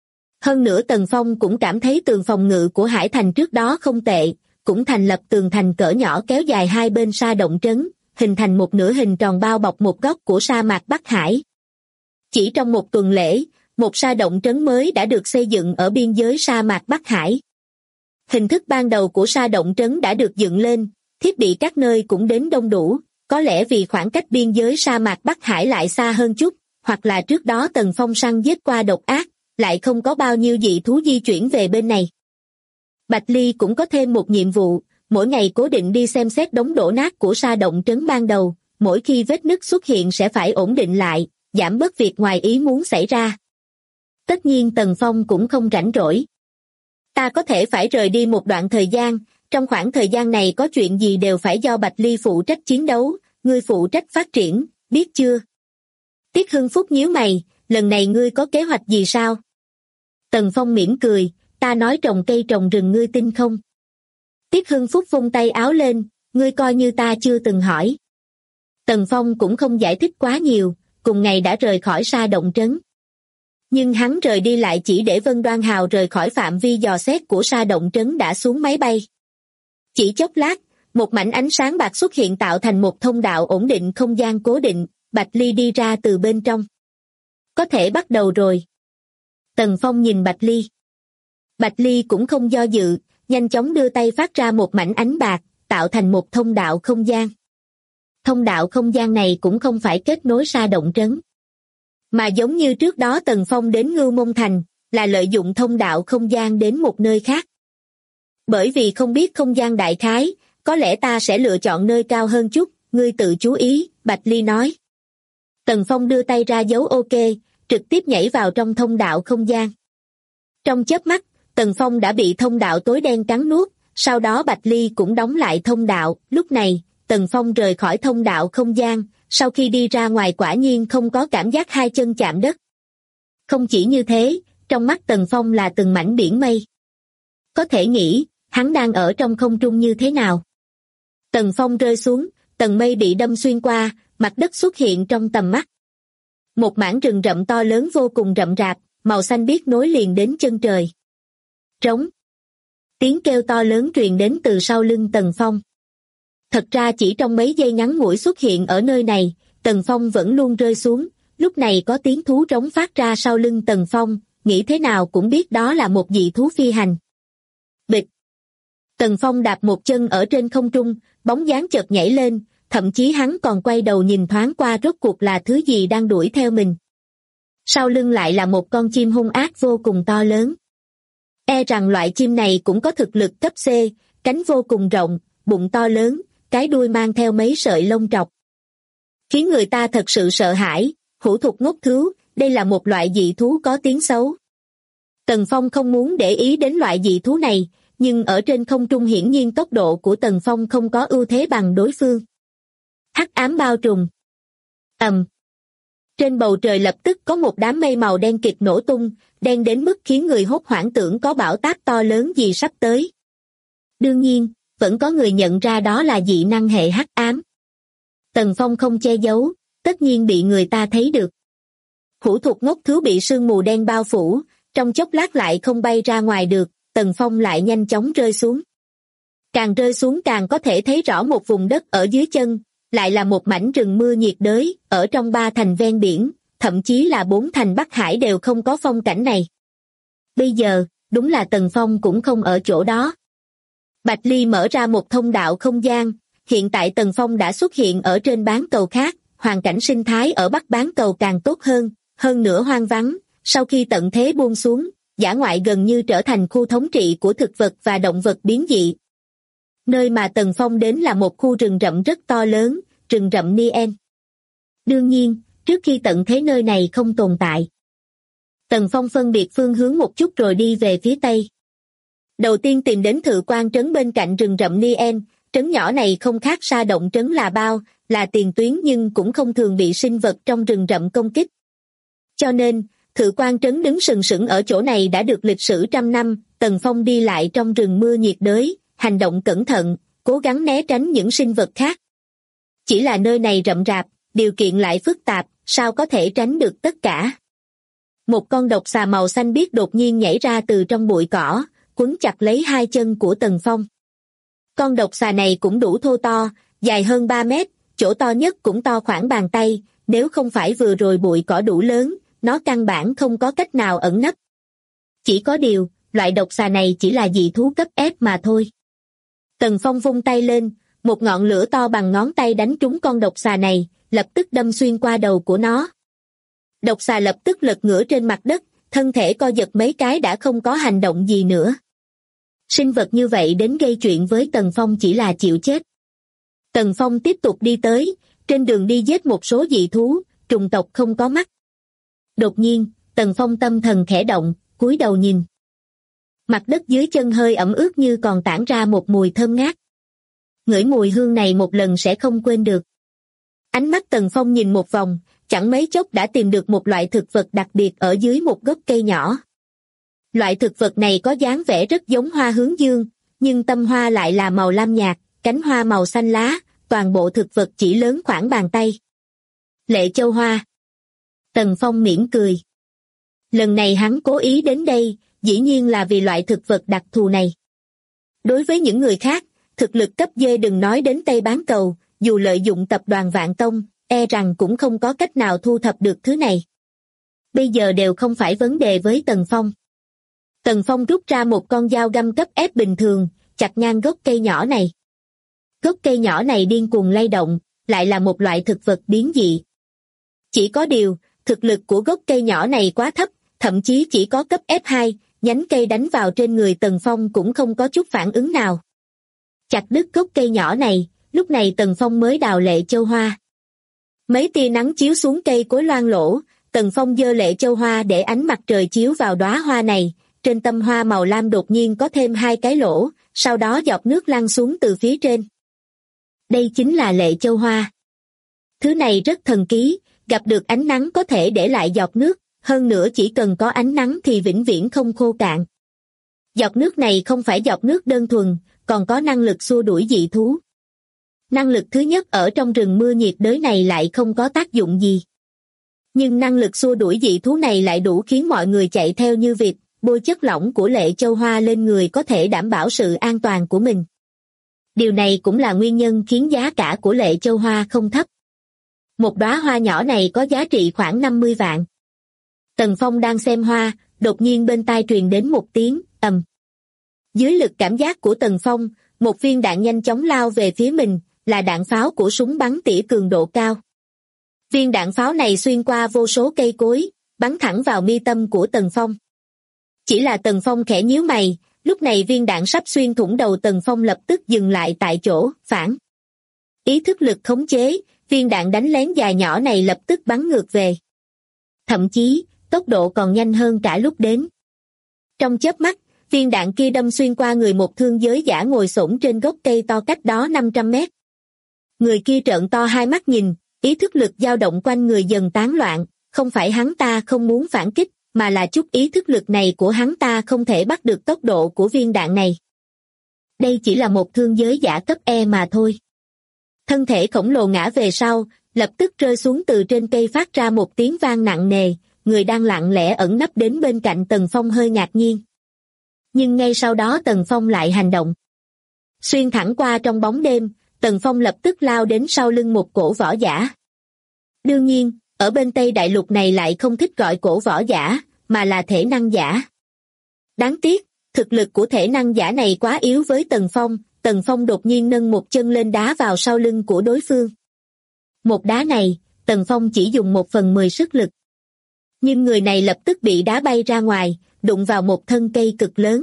Hơn nữa Tần Phong cũng cảm thấy tường phòng ngự của Hải Thành trước đó không tệ, cũng thành lập tường thành cỡ nhỏ kéo dài hai bên sa động trấn, hình thành một nửa hình tròn bao bọc một góc của sa mạc Bắc Hải. Chỉ trong một tuần lễ, một sa động trấn mới đã được xây dựng ở biên giới sa mạc Bắc Hải. Hình thức ban đầu của sa động trấn đã được dựng lên, thiết bị các nơi cũng đến đông đủ, có lẽ vì khoảng cách biên giới sa mạc Bắc Hải lại xa hơn chút, hoặc là trước đó Tần Phong săn giết qua độc ác, lại không có bao nhiêu dị thú di chuyển về bên này. Bạch Ly cũng có thêm một nhiệm vụ, mỗi ngày cố định đi xem xét đống đổ nát của sa động trấn ban đầu, mỗi khi vết nứt xuất hiện sẽ phải ổn định lại, giảm bớt việc ngoài ý muốn xảy ra. Tất nhiên Tần Phong cũng không rảnh rỗi. Ta có thể phải rời đi một đoạn thời gian, trong khoảng thời gian này có chuyện gì đều phải do Bạch Ly phụ trách chiến đấu, ngươi phụ trách phát triển, biết chưa? Tiết Hưng Phúc nhíu mày, lần này ngươi có kế hoạch gì sao? Tần Phong mỉm cười, ta nói trồng cây trồng rừng ngươi tin không? Tiết Hưng Phúc vung tay áo lên, ngươi coi như ta chưa từng hỏi. Tần Phong cũng không giải thích quá nhiều, cùng ngày đã rời khỏi sa động trấn. Nhưng hắn rời đi lại chỉ để Vân Đoan Hào rời khỏi phạm vi dò xét của sa động trấn đã xuống máy bay. Chỉ chốc lát, một mảnh ánh sáng bạc xuất hiện tạo thành một thông đạo ổn định không gian cố định, Bạch Ly đi ra từ bên trong. Có thể bắt đầu rồi. Tần Phong nhìn Bạch Ly. Bạch Ly cũng không do dự, nhanh chóng đưa tay phát ra một mảnh ánh bạc, tạo thành một thông đạo không gian. Thông đạo không gian này cũng không phải kết nối sa động trấn, mà giống như trước đó Tần Phong đến Ngưu Môn Thành, là lợi dụng thông đạo không gian đến một nơi khác. Bởi vì không biết không gian đại khái, có lẽ ta sẽ lựa chọn nơi cao hơn chút, ngươi tự chú ý, Bạch Ly nói. Tần Phong đưa tay ra dấu OK, trực tiếp nhảy vào trong thông đạo không gian. Trong chớp mắt, Tần Phong đã bị thông đạo tối đen cắn nuốt, sau đó Bạch Ly cũng đóng lại thông đạo, lúc này, Tần Phong rời khỏi thông đạo không gian, sau khi đi ra ngoài quả nhiên không có cảm giác hai chân chạm đất. Không chỉ như thế, trong mắt Tần Phong là từng mảnh biển mây. Có thể nghĩ, hắn đang ở trong không trung như thế nào. Tần Phong rơi xuống, tầng mây bị đâm xuyên qua, mặt đất xuất hiện trong tầm mắt. Một mảng rừng rậm to lớn vô cùng rậm rạp, màu xanh biếc nối liền đến chân trời. Trống. Tiếng kêu to lớn truyền đến từ sau lưng Tần Phong. Thật ra chỉ trong mấy giây ngắn ngủi xuất hiện ở nơi này, Tần Phong vẫn luôn rơi xuống, lúc này có tiếng thú trống phát ra sau lưng Tần Phong, nghĩ thế nào cũng biết đó là một dị thú phi hành. Bịch. Tần Phong đạp một chân ở trên không trung, bóng dáng chợt nhảy lên, thậm chí hắn còn quay đầu nhìn thoáng qua rốt cuộc là thứ gì đang đuổi theo mình. Sau lưng lại là một con chim hung ác vô cùng to lớn. E rằng loại chim này cũng có thực lực cấp C, cánh vô cùng rộng, bụng to lớn, cái đuôi mang theo mấy sợi lông trọc. Khiến người ta thật sự sợ hãi, hủ thục ngốc thứu, đây là một loại dị thú có tiếng xấu. Tần Phong không muốn để ý đến loại dị thú này, nhưng ở trên không trung hiển nhiên tốc độ của Tần Phong không có ưu thế bằng đối phương. Hắc ám bao trùm. Ầm. Trên bầu trời lập tức có một đám mây màu đen kịt nổ tung, đen đến mức khiến người hốt hoảng tưởng có bão táp to lớn gì sắp tới. Đương nhiên, vẫn có người nhận ra đó là dị năng hệ hắc ám. Tần Phong không che giấu, tất nhiên bị người ta thấy được. Hủ thục ngốc thứu bị sương mù đen bao phủ, trong chốc lát lại không bay ra ngoài được, Tần Phong lại nhanh chóng rơi xuống. Càng rơi xuống càng có thể thấy rõ một vùng đất ở dưới chân, lại là một mảnh rừng mưa nhiệt đới, ở trong 3 thành ven biển, thậm chí là 4 thành Bắc Hải đều không có phong cảnh này. Bây giờ, đúng là Tần Phong cũng không ở chỗ đó. Bạch Ly mở ra một thông đạo không gian, hiện tại Tần Phong đã xuất hiện ở trên bán cầu khác, hoàn cảnh sinh thái ở Bắc bán cầu càng tốt hơn nữa hoang vắng, Sau khi tận thế buông xuống, dã ngoại gần như trở thành khu thống trị của thực vật và động vật biến dị. Nơi mà Tần Phong đến là một khu rừng rậm rất to lớn, rừng rậm Nien. Đương nhiên, trước khi tận thế nơi này không tồn tại. Tần Phong phân biệt phương hướng một chút rồi đi về phía tây. Đầu tiên tìm đến Thự Quan trấn bên cạnh rừng rậm Nien, trấn nhỏ này không khác xa động trấn Là Bao, là tiền tuyến nhưng cũng không thường bị sinh vật trong rừng rậm công kích. Cho nên, Thự Quan trấn đứng sừng sững ở chỗ này đã được lịch sử trăm năm. Tần Phong đi lại trong rừng mưa nhiệt đới, hành động cẩn thận, cố gắng né tránh những sinh vật khác. Chỉ là nơi này rậm rạp, điều kiện lại phức tạp, sao có thể tránh được tất cả. Một con độc xà màu xanh biếc đột nhiên nhảy ra từ trong bụi cỏ, quấn chặt lấy hai chân của Tần Phong. Con độc xà này cũng đủ thô to, dài hơn 3 mét, chỗ to nhất cũng to khoảng bàn tay, nếu không phải vừa rồi bụi cỏ đủ lớn, nó căn bản không có cách nào ẩn nấp. Chỉ có điều, loại độc xà này chỉ là dị thú cấp F mà thôi. Tần Phong vung tay lên, một ngọn lửa to bằng ngón tay đánh trúng con độc xà này, lập tức đâm xuyên qua đầu của nó. Độc xà lập tức lật ngửa trên mặt đất, thân thể co giật mấy cái đã không có hành động gì nữa. Sinh vật như vậy đến gây chuyện với Tần Phong chỉ là chịu chết. Tần Phong tiếp tục đi tới, trên đường đi giết một số dị thú, trùng tộc không có mắt. Đột nhiên, Tần Phong tâm thần khẽ động, cúi đầu nhìn. Mặt đất dưới chân hơi ẩm ướt như còn tản ra một mùi thơm ngát. Ngửi mùi hương này một lần sẽ không quên được. Ánh mắt Tần Phong nhìn một vòng, chẳng mấy chốc đã tìm được một loại thực vật đặc biệt ở dưới một gốc cây nhỏ. Loại thực vật này có dáng vẻ rất giống hoa hướng dương, nhưng tâm hoa lại là màu lam nhạt, cánh hoa màu xanh lá, toàn bộ thực vật chỉ lớn khoảng bàn tay. Lệ châu hoa. Tần Phong mỉm cười. Lần này hắn cố ý đến đây, dĩ nhiên là vì loại thực vật đặc thù này. Đối với những người khác, thực lực cấp D đừng nói đến Tây Bán Cầu, dù lợi dụng tập đoàn Vạn Tông, e rằng cũng không có cách nào thu thập được thứ này. Bây giờ đều không phải vấn đề với Tần Phong. Tần Phong rút ra một con dao găm cấp F bình thường, chặt ngang gốc cây nhỏ này. Gốc cây nhỏ này điên cuồng lay động, lại là một loại thực vật biến dị. Chỉ có điều, thực lực của gốc cây nhỏ này quá thấp, thậm chí chỉ có cấp F2, nhánh cây đánh vào trên người Tần Phong cũng không có chút phản ứng nào. Chặt đứt gốc cây nhỏ này, lúc này Tần Phong mới đào lệ châu hoa. Mấy tia nắng chiếu xuống cây cối loang lỗ, Tần Phong giơ lệ châu hoa để ánh mặt trời chiếu vào đóa hoa này, trên tâm hoa màu lam đột nhiên có thêm 2 cái lỗ, sau đó giọt nước lăn xuống từ phía trên. Đây chính là lệ châu hoa. Thứ này rất thần kỳ, gặp được ánh nắng có thể để lại giọt nước, hơn nữa chỉ cần có ánh nắng thì vĩnh viễn không khô cạn. Giọt nước này không phải giọt nước đơn thuần, còn có năng lực xua đuổi dị thú. Năng lực thứ nhất ở trong rừng mưa nhiệt đới này lại không có tác dụng gì. Nhưng năng lực xua đuổi dị thú này lại đủ khiến mọi người chạy theo như vịt, bôi chất lỏng của lệ châu hoa lên người có thể đảm bảo sự an toàn của mình. Điều này cũng là nguyên nhân khiến giá cả của lệ châu hoa không thấp. Một đóa hoa nhỏ này có giá trị khoảng 50 vạn. Tần Phong đang xem hoa, đột nhiên bên tai truyền đến một tiếng ầm. Dưới lực cảm giác của Tần Phong, một viên đạn nhanh chóng lao về phía mình, là đạn pháo của súng bắn tỉa cường độ cao. Viên đạn pháo này xuyên qua vô số cây cối, bắn thẳng vào mi tâm của Tần Phong. Chỉ là Tần Phong khẽ nhíu mày, lúc này viên đạn sắp xuyên thủng đầu Tần Phong lập tức dừng lại tại chỗ, phản. Ý thức lực khống chế, viên đạn đánh lén dài nhỏ này lập tức bắn ngược về. Thậm chí, tốc độ còn nhanh hơn cả lúc đến. Trong chớp mắt, viên đạn kia đâm xuyên qua người một thương giới giả ngồi xổm trên gốc cây to cách đó 500 mét. Người kia trợn to hai mắt nhìn, ý thức lực dao động quanh người dần tán loạn, không phải hắn ta không muốn phản kích, mà là chút ý thức lực này của hắn ta không thể bắt được tốc độ của viên đạn này. Đây chỉ là một thương giới giả cấp E mà thôi. Thân thể khổng lồ ngã về sau, lập tức rơi xuống từ trên cây phát ra một tiếng vang nặng nề, người đang lặng lẽ ẩn nấp đến bên cạnh Tần Phong hơi ngạc nhiên. Nhưng ngay sau đó Tần Phong lại hành động. Xuyên thẳng qua trong bóng đêm, Tần Phong lập tức lao đến sau lưng một cổ võ giả. Đương nhiên, ở bên Tây Đại Lục này lại không thích gọi cổ võ giả, mà là thể năng giả. Đáng tiếc, thực lực của thể năng giả này quá yếu với Tần Phong đột nhiên nâng một chân lên đá vào sau lưng của đối phương. Một đá này, Tần Phong chỉ dùng 1/10 sức lực. Nhưng người này lập tức bị đá bay ra ngoài, đụng vào một thân cây cực lớn.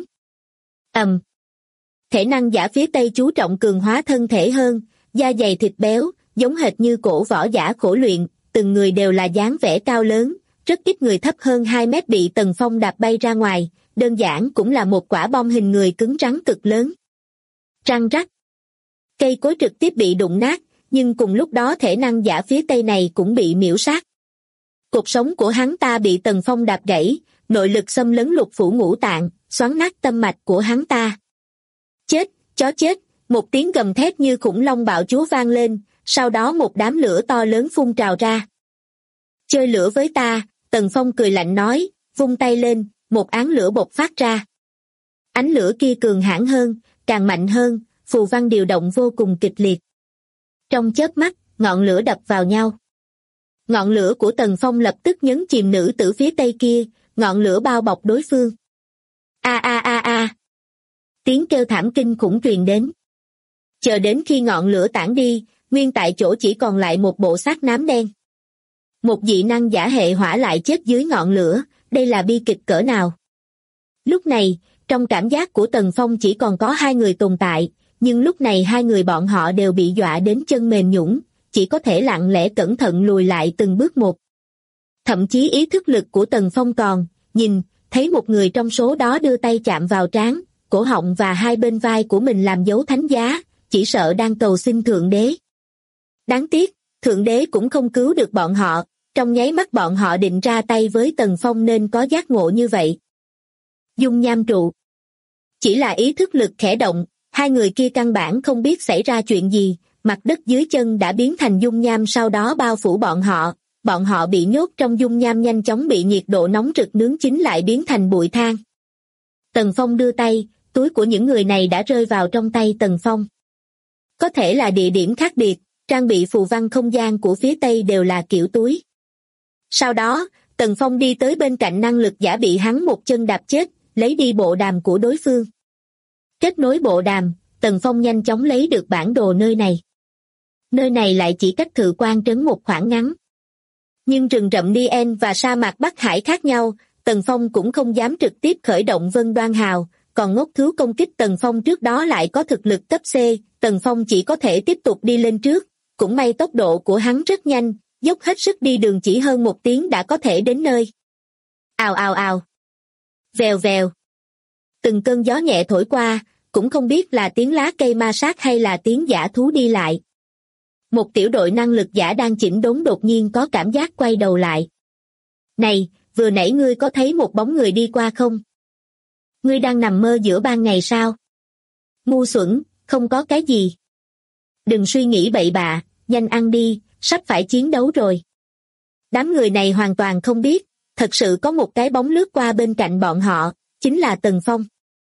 Thể năng giả phía Tây chú trọng cường hóa thân thể hơn, da dày thịt béo, giống hệt như cổ võ giả khổ luyện, từng người đều là dáng vẻ cao lớn, rất ít người thấp hơn 2 mét bị Tần Phong đạp bay ra ngoài, đơn giản cũng là một quả bom hình người cứng rắn cực lớn. Răng rắc. Cây cối trực tiếp bị đụng nát, nhưng cùng lúc đó thể năng giả phía Tây này cũng bị miễu sát. Cột sống của hắn ta bị Tần Phong đạp gãy, nội lực xâm lấn lục phủ ngũ tạng, xoắn nát tâm mạch của hắn ta. Chết, chó chết, một tiếng gầm thét như khủng long bạo chúa vang lên, sau đó một đám lửa to lớn phun trào ra. Chơi lửa với ta, Tần Phong cười lạnh nói, vung tay lên, một áng lửa bộc phát ra. Ánh lửa kia cường hãn hơn, càng mạnh hơn, phù văn điều động vô cùng kịch liệt. Trong chớp mắt, ngọn lửa đập vào nhau. Ngọn lửa của Tần Phong lập tức nhấn chìm nữ tử phía Tây kia, ngọn lửa bao bọc đối phương. A a a a. Tiếng kêu thảm kinh khủng truyền đến. Chờ đến khi ngọn lửa tản đi, nguyên tại chỗ chỉ còn lại một bộ xác nám đen. Một dị năng giả hệ hỏa lại chết dưới ngọn lửa, đây là bi kịch cỡ nào. Lúc này, trong cảm giác của Tần Phong chỉ còn có 2 người tồn tại, nhưng lúc này 2 người bọn họ đều bị dọa đến chân mềm nhũn, chỉ có thể lặng lẽ cẩn thận lùi lại từng bước một. Thậm chí ý thức lực của Tần Phong còn, nhìn, thấy một người trong số đó đưa tay chạm vào trán, cổ họng và 2 bên vai của mình làm dấu thánh giá, chỉ sợ đang cầu xin Thượng Đế. Đáng tiếc, Thượng Đế cũng không cứu được bọn họ, trong nháy mắt bọn họ định ra tay với Tần Phong nên có giác ngộ như vậy. Dung nham trụ. Chỉ là ý thức lực khẽ động, 2 người kia căn bản không biết xảy ra chuyện gì, mặt đất dưới chân đã biến thành dung nham sau đó bao phủ bọn họ bị nhốt trong dung nham nhanh chóng bị nhiệt độ nóng rực nướng chín lại biến thành bụi than. Tần Phong đưa tay, túi của những người này đã rơi vào trong tay Tần Phong. Có thể là địa điểm khác biệt, trang bị phù văn không gian của phía Tây đều là kiểu túi. Sau đó, Tần Phong đi tới bên cạnh năng lực giả bị hắn một chân đạp chết, lấy đi bộ đàm của đối phương. Kết nối bộ đàm, Tần Phong nhanh chóng lấy được bản đồ nơi này. Nơi này lại chỉ cách Thự Quan trấn một khoảng ngắn. Nhưng rừng rậm Nien và sa mạc Bắc Hải khác nhau, Tần Phong cũng không dám trực tiếp khởi động Vân Đoan Hào, còn ngốc thú công kích Tần Phong trước đó lại có thực lực cấp C, Tần Phong chỉ có thể tiếp tục đi lên trước, cũng may tốc độ của hắn rất nhanh, dốc hết sức đi đường chỉ hơn 1 tiếng đã có thể đến nơi. Ào ào ào. Vèo vèo. Từng cơn gió nhẹ thổi qua, cũng không biết là tiếng lá cây ma sát hay là tiếng dã thú đi lại. Một tiểu đội năng lực giả đang chỉnh đốn đột nhiên có cảm giác quay đầu lại. Này, vừa nãy ngươi có thấy một bóng người đi qua không? Ngươi đang nằm mơ giữa ban ngày sao? Ngu xuẩn, không có cái gì. Đừng suy nghĩ bậy bạ, nhanh ăn đi, sắp phải chiến đấu rồi. Đám người này hoàn toàn không biết, thật sự có một cái bóng lướt qua bên cạnh bọn họ, chính là Tần Phong.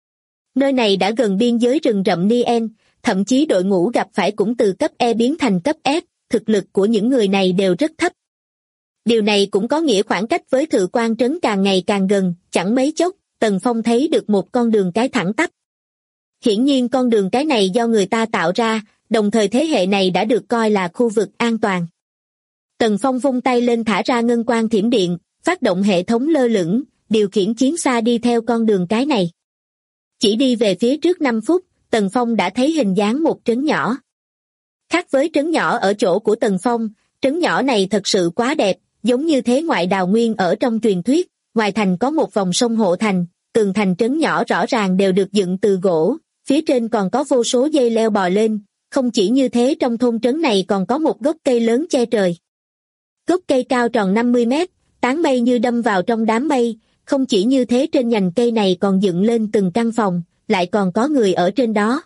Nơi này đã gần biên giới rừng rậm Nien, thậm chí đội ngũ gặp phải cũng từ cấp E biến thành cấp F, thực lực của những người này đều rất thấp. Điều này cũng có nghĩa khoảng cách với Thự Quan trấn càng ngày càng gần, chẳng mấy chốc, Tần Phong thấy được một con đường cái thẳng tắp. Hiển nhiên con đường cái này do người ta tạo ra, đồng thời thế hệ này đã được coi là khu vực an toàn. Tần Phong vung tay lên thả ra ngân quang thiểm điện, phát động hệ thống lơ lửng, điều khiển chiến xa đi theo con đường cái này. Chỉ đi về phía trước 5 phút, Tần Phong đã thấy hình dáng một trấn nhỏ. Khác với trấn nhỏ ở chỗ của Tần Phong, trấn nhỏ này thật sự quá đẹp, giống như thế ngoại đào nguyên ở trong truyền thuyết, ngoài thành có một vòng sông hộ thành, tường thành trấn nhỏ rõ ràng đều được dựng từ gỗ, phía trên còn có vô số dây leo bò lên, không chỉ như thế trong thôn trấn này còn có một gốc cây lớn che trời. Gốc cây cao tròn 50 mét, tán mây như đâm vào trong đám mây, không chỉ như thế trên nhành cây này còn dựng lên từng căn phòng, lại còn có người ở trên đó.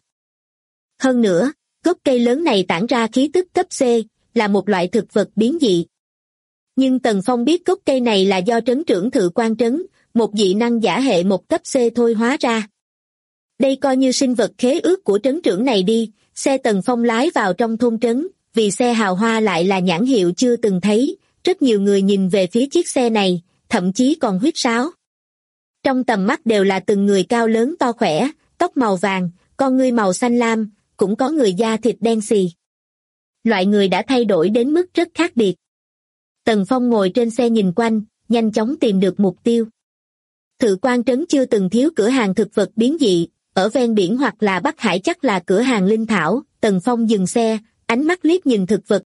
Hơn nữa, gốc cây lớn này tản ra khí tức cấp C, là một loại thực vật biến dị. Nhưng Tần Phong biết gốc cây này là do trấn trưởng Thự Quan trấn, một dị năng giả hệ một cấp C thôi hóa ra. Đây coi như sinh vật khế ước của trấn trưởng này đi, xe Tần Phong lái vào trong thôn trấn, vì xe hào hoa lại là nhãn hiệu chưa từng thấy, rất nhiều người nhìn về phía chiếc xe này, thậm chí còn huýt sáo. Trong tầm mắt đều là từng người cao lớn to khỏe, tóc màu vàng, con ngươi màu xanh lam, cũng có người da thịt đen xì. Loại người đã thay đổi đến mức rất khác biệt. Tần Phong ngồi trên xe nhìn quanh, nhanh chóng tìm được mục tiêu. Thự Quan Trấn chưa từng thiếu cửa hàng thực vật biến dị, ở ven biển hoặc là Bắc Hải chắc là cửa hàng linh thảo. Tần Phong dừng xe, ánh mắt liếc nhìn thực vật.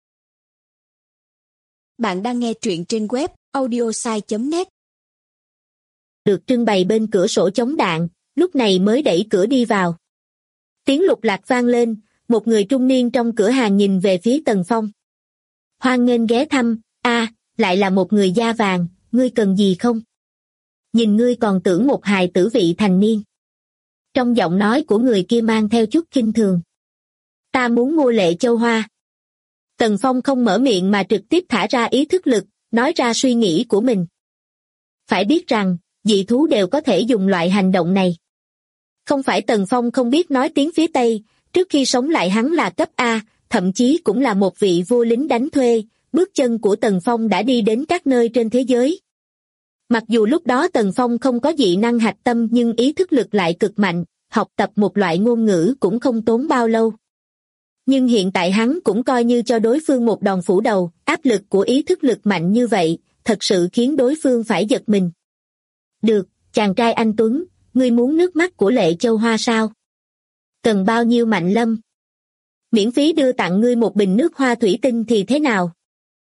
Bạn đang nghe truyện trên web audiosai.net. Được trưng bày bên cửa sổ chống đạn, lúc này mới đẩy cửa đi vào. Tiếng lục lạc vang lên, một người trung niên trong cửa hàng nhìn về phía Tần Phong. Hoan nghênh ghé thăm, lại là một người da vàng, ngươi cần gì không? Nhìn ngươi còn tưởng một hài tử vị thành niên. Trong giọng nói của người kia mang theo chút khinh thường. Ta muốn mua Lệ Châu Hoa. Tần Phong không mở miệng mà trực tiếp thả ra ý thức lực, nói ra suy nghĩ của mình. Phải biết rằng, dị thú đều có thể dùng loại hành động này. Không phải Tần Phong không biết nói tiếng phía Tây, trước khi sống lại hắn là cấp A, thậm chí cũng là một vị vua lính đánh thuê, bước chân của Tần Phong đã đi đến các nơi trên thế giới. Mặc dù lúc đó Tần Phong không có dị năng hạch tâm nhưng ý thức lực lại cực mạnh, học tập một loại ngôn ngữ cũng không tốn bao lâu. Nhưng hiện tại hắn cũng coi như cho đối phương một đòn phủ đầu, áp lực của ý thức lực mạnh như vậy, thật sự khiến đối phương phải giật mình. Được, chàng trai anh tuấn, ngươi muốn nước mắt của Lệ Châu Hoa sao? Cần bao nhiêu Mạnh Lâm? Miễn phí đưa tặng ngươi một bình nước hoa thủy tinh thì thế nào?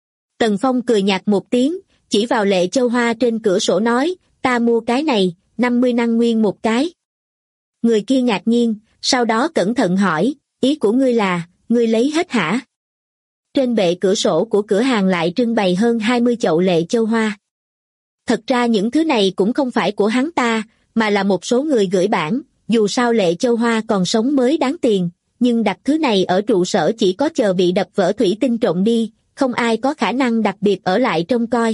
Tần Phong cười nhạt một tiếng, chỉ vào Lệ Châu Hoa trên cửa sổ nói, ta mua cái này, 50 năng nguyên một cái. Người kia ngạc nhiên, sau đó cẩn thận hỏi, ý của ngươi là, ngươi lấy hết hả? Trên bệ cửa sổ của cửa hàng lại trưng bày hơn 20 chậu Lệ Châu Hoa. Thật ra những thứ này cũng không phải của hắn ta, mà là một số người gửi bản, dù sao Lệ Châu Hoa còn sống mới đáng tiền, nhưng đặt thứ này ở trụ sở chỉ có chờ bị đập vỡ thủy tinh trộm đi, không ai có khả năng đặc biệt ở lại trông coi.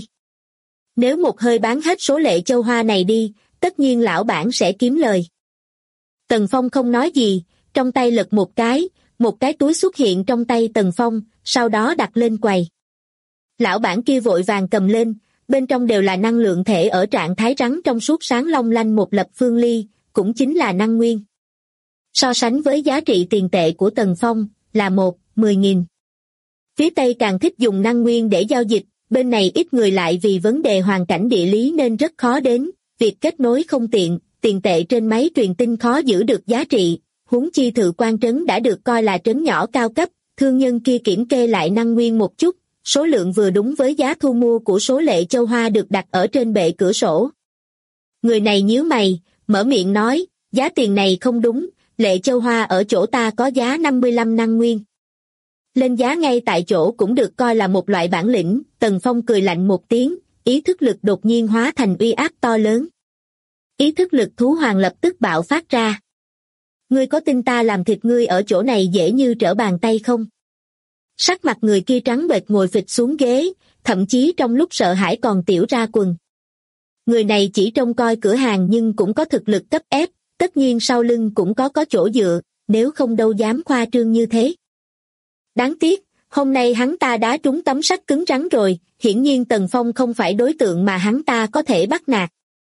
Nếu một hơi bán hết số Lệ Châu Hoa này đi, tất nhiên lão bản sẽ kiếm lời. Tần Phong không nói gì, trong tay lật một cái túi xuất hiện trong tay Tần Phong, sau đó đặt lên quầy. Lão bản kia vội vàng cầm lên, bên trong đều là năng lượng thể ở trạng thái rắn trong suốt sáng long lanh một lập phương ly, cũng chính là năng nguyên. So sánh với giá trị tiền tệ của Tần Phong, là 10.000. Phía Tây càng thích dùng năng nguyên để giao dịch, bên này ít người lại vì vấn đề hoàn cảnh địa lý nên rất khó đến, việc kết nối không tiện, tiền tệ trên máy truyền tin khó giữ được giá trị, huống chi Thự Quan Trấn đã được coi là trấn nhỏ cao cấp, thương nhân kia kiểm kê lại năng nguyên một chút, số lượng vừa đúng với giá thu mua của số Lệ Châu Hoa được đặt ở trên bệ cửa sổ. Người này nhíu mày, mở miệng nói, giá tiền này không đúng, Lệ Châu Hoa ở chỗ ta có giá 55 năng nguyên. Lên giá ngay tại chỗ cũng được coi là một loại bản lĩnh, Tần Phong cười lạnh một tiếng, ý thức lực đột nhiên hóa thành uy áp to lớn. Ý thức lực thú hoàng lập tức bạo phát ra. Ngươi có tin ta làm thịt ngươi ở chỗ này dễ như trở bàn tay không? Sắc mặt người kia trắng bệch ngồi phịch xuống ghế, thậm chí trong lúc sợ hãi còn tiểu ra quần. Người này chỉ trông coi cửa hàng nhưng cũng có thực lực cấp ép, tất nhiên sau lưng cũng có chỗ dựa, nếu không đâu dám khoa trương như thế. Đáng tiếc, hôm nay hắn ta đã trúng tấm sắt cứng rắn rồi, hiển nhiên Tần Phong không phải đối tượng mà hắn ta có thể bắt nạt.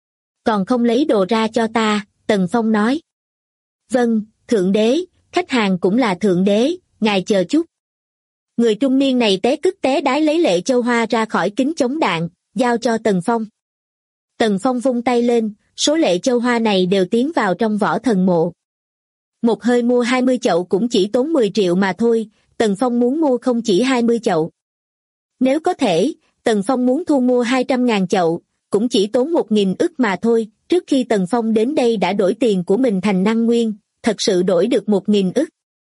Còn không lấy đồ ra cho ta, Tần Phong nói. Vâng, Thượng Đế, khách hàng cũng là Thượng Đế, ngài chờ chút. Người trung niên này té cứt té đái lấy Lệ Châu Hoa ra khỏi kính chống đạn, giao cho Tần Phong. Tần Phong vung tay lên, số Lệ Châu Hoa này đều tiến vào trong võ thần mộ. Một hơi mua 20 chậu cũng chỉ tốn 10 triệu mà thôi, Tần Phong muốn mua không chỉ 20 chậu. Nếu có thể, Tần Phong muốn thu mua 200.000 chậu, cũng chỉ tốn 1.000 ức mà thôi, trước khi Tần Phong đến đây đã đổi tiền của mình thành năng nguyên, thật sự đổi được 1.000 ức.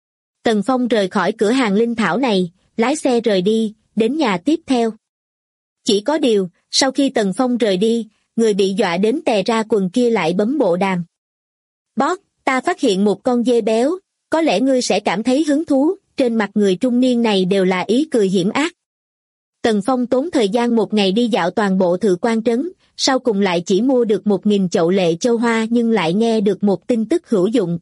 Tần Phong rời khỏi cửa hàng linh thảo này, lái xe rời đi, đến nhà tiếp theo. Chỉ có điều, sau khi Tần Phong rời đi, người bị dọa đến tè ra quần kia lại bấm bộ đàm. Boss, ta phát hiện một con dê béo, có lẽ ngươi sẽ cảm thấy hứng thú, trên mặt người trung niên này đều là ý cười hiểm ác. Tần Phong tốn thời gian một ngày đi dạo toàn bộ Thự Quan Trấn, sau cùng lại chỉ mua được 1.000 chậu Lệ Châu Hoa nhưng lại nghe được một tin tức hữu dụng.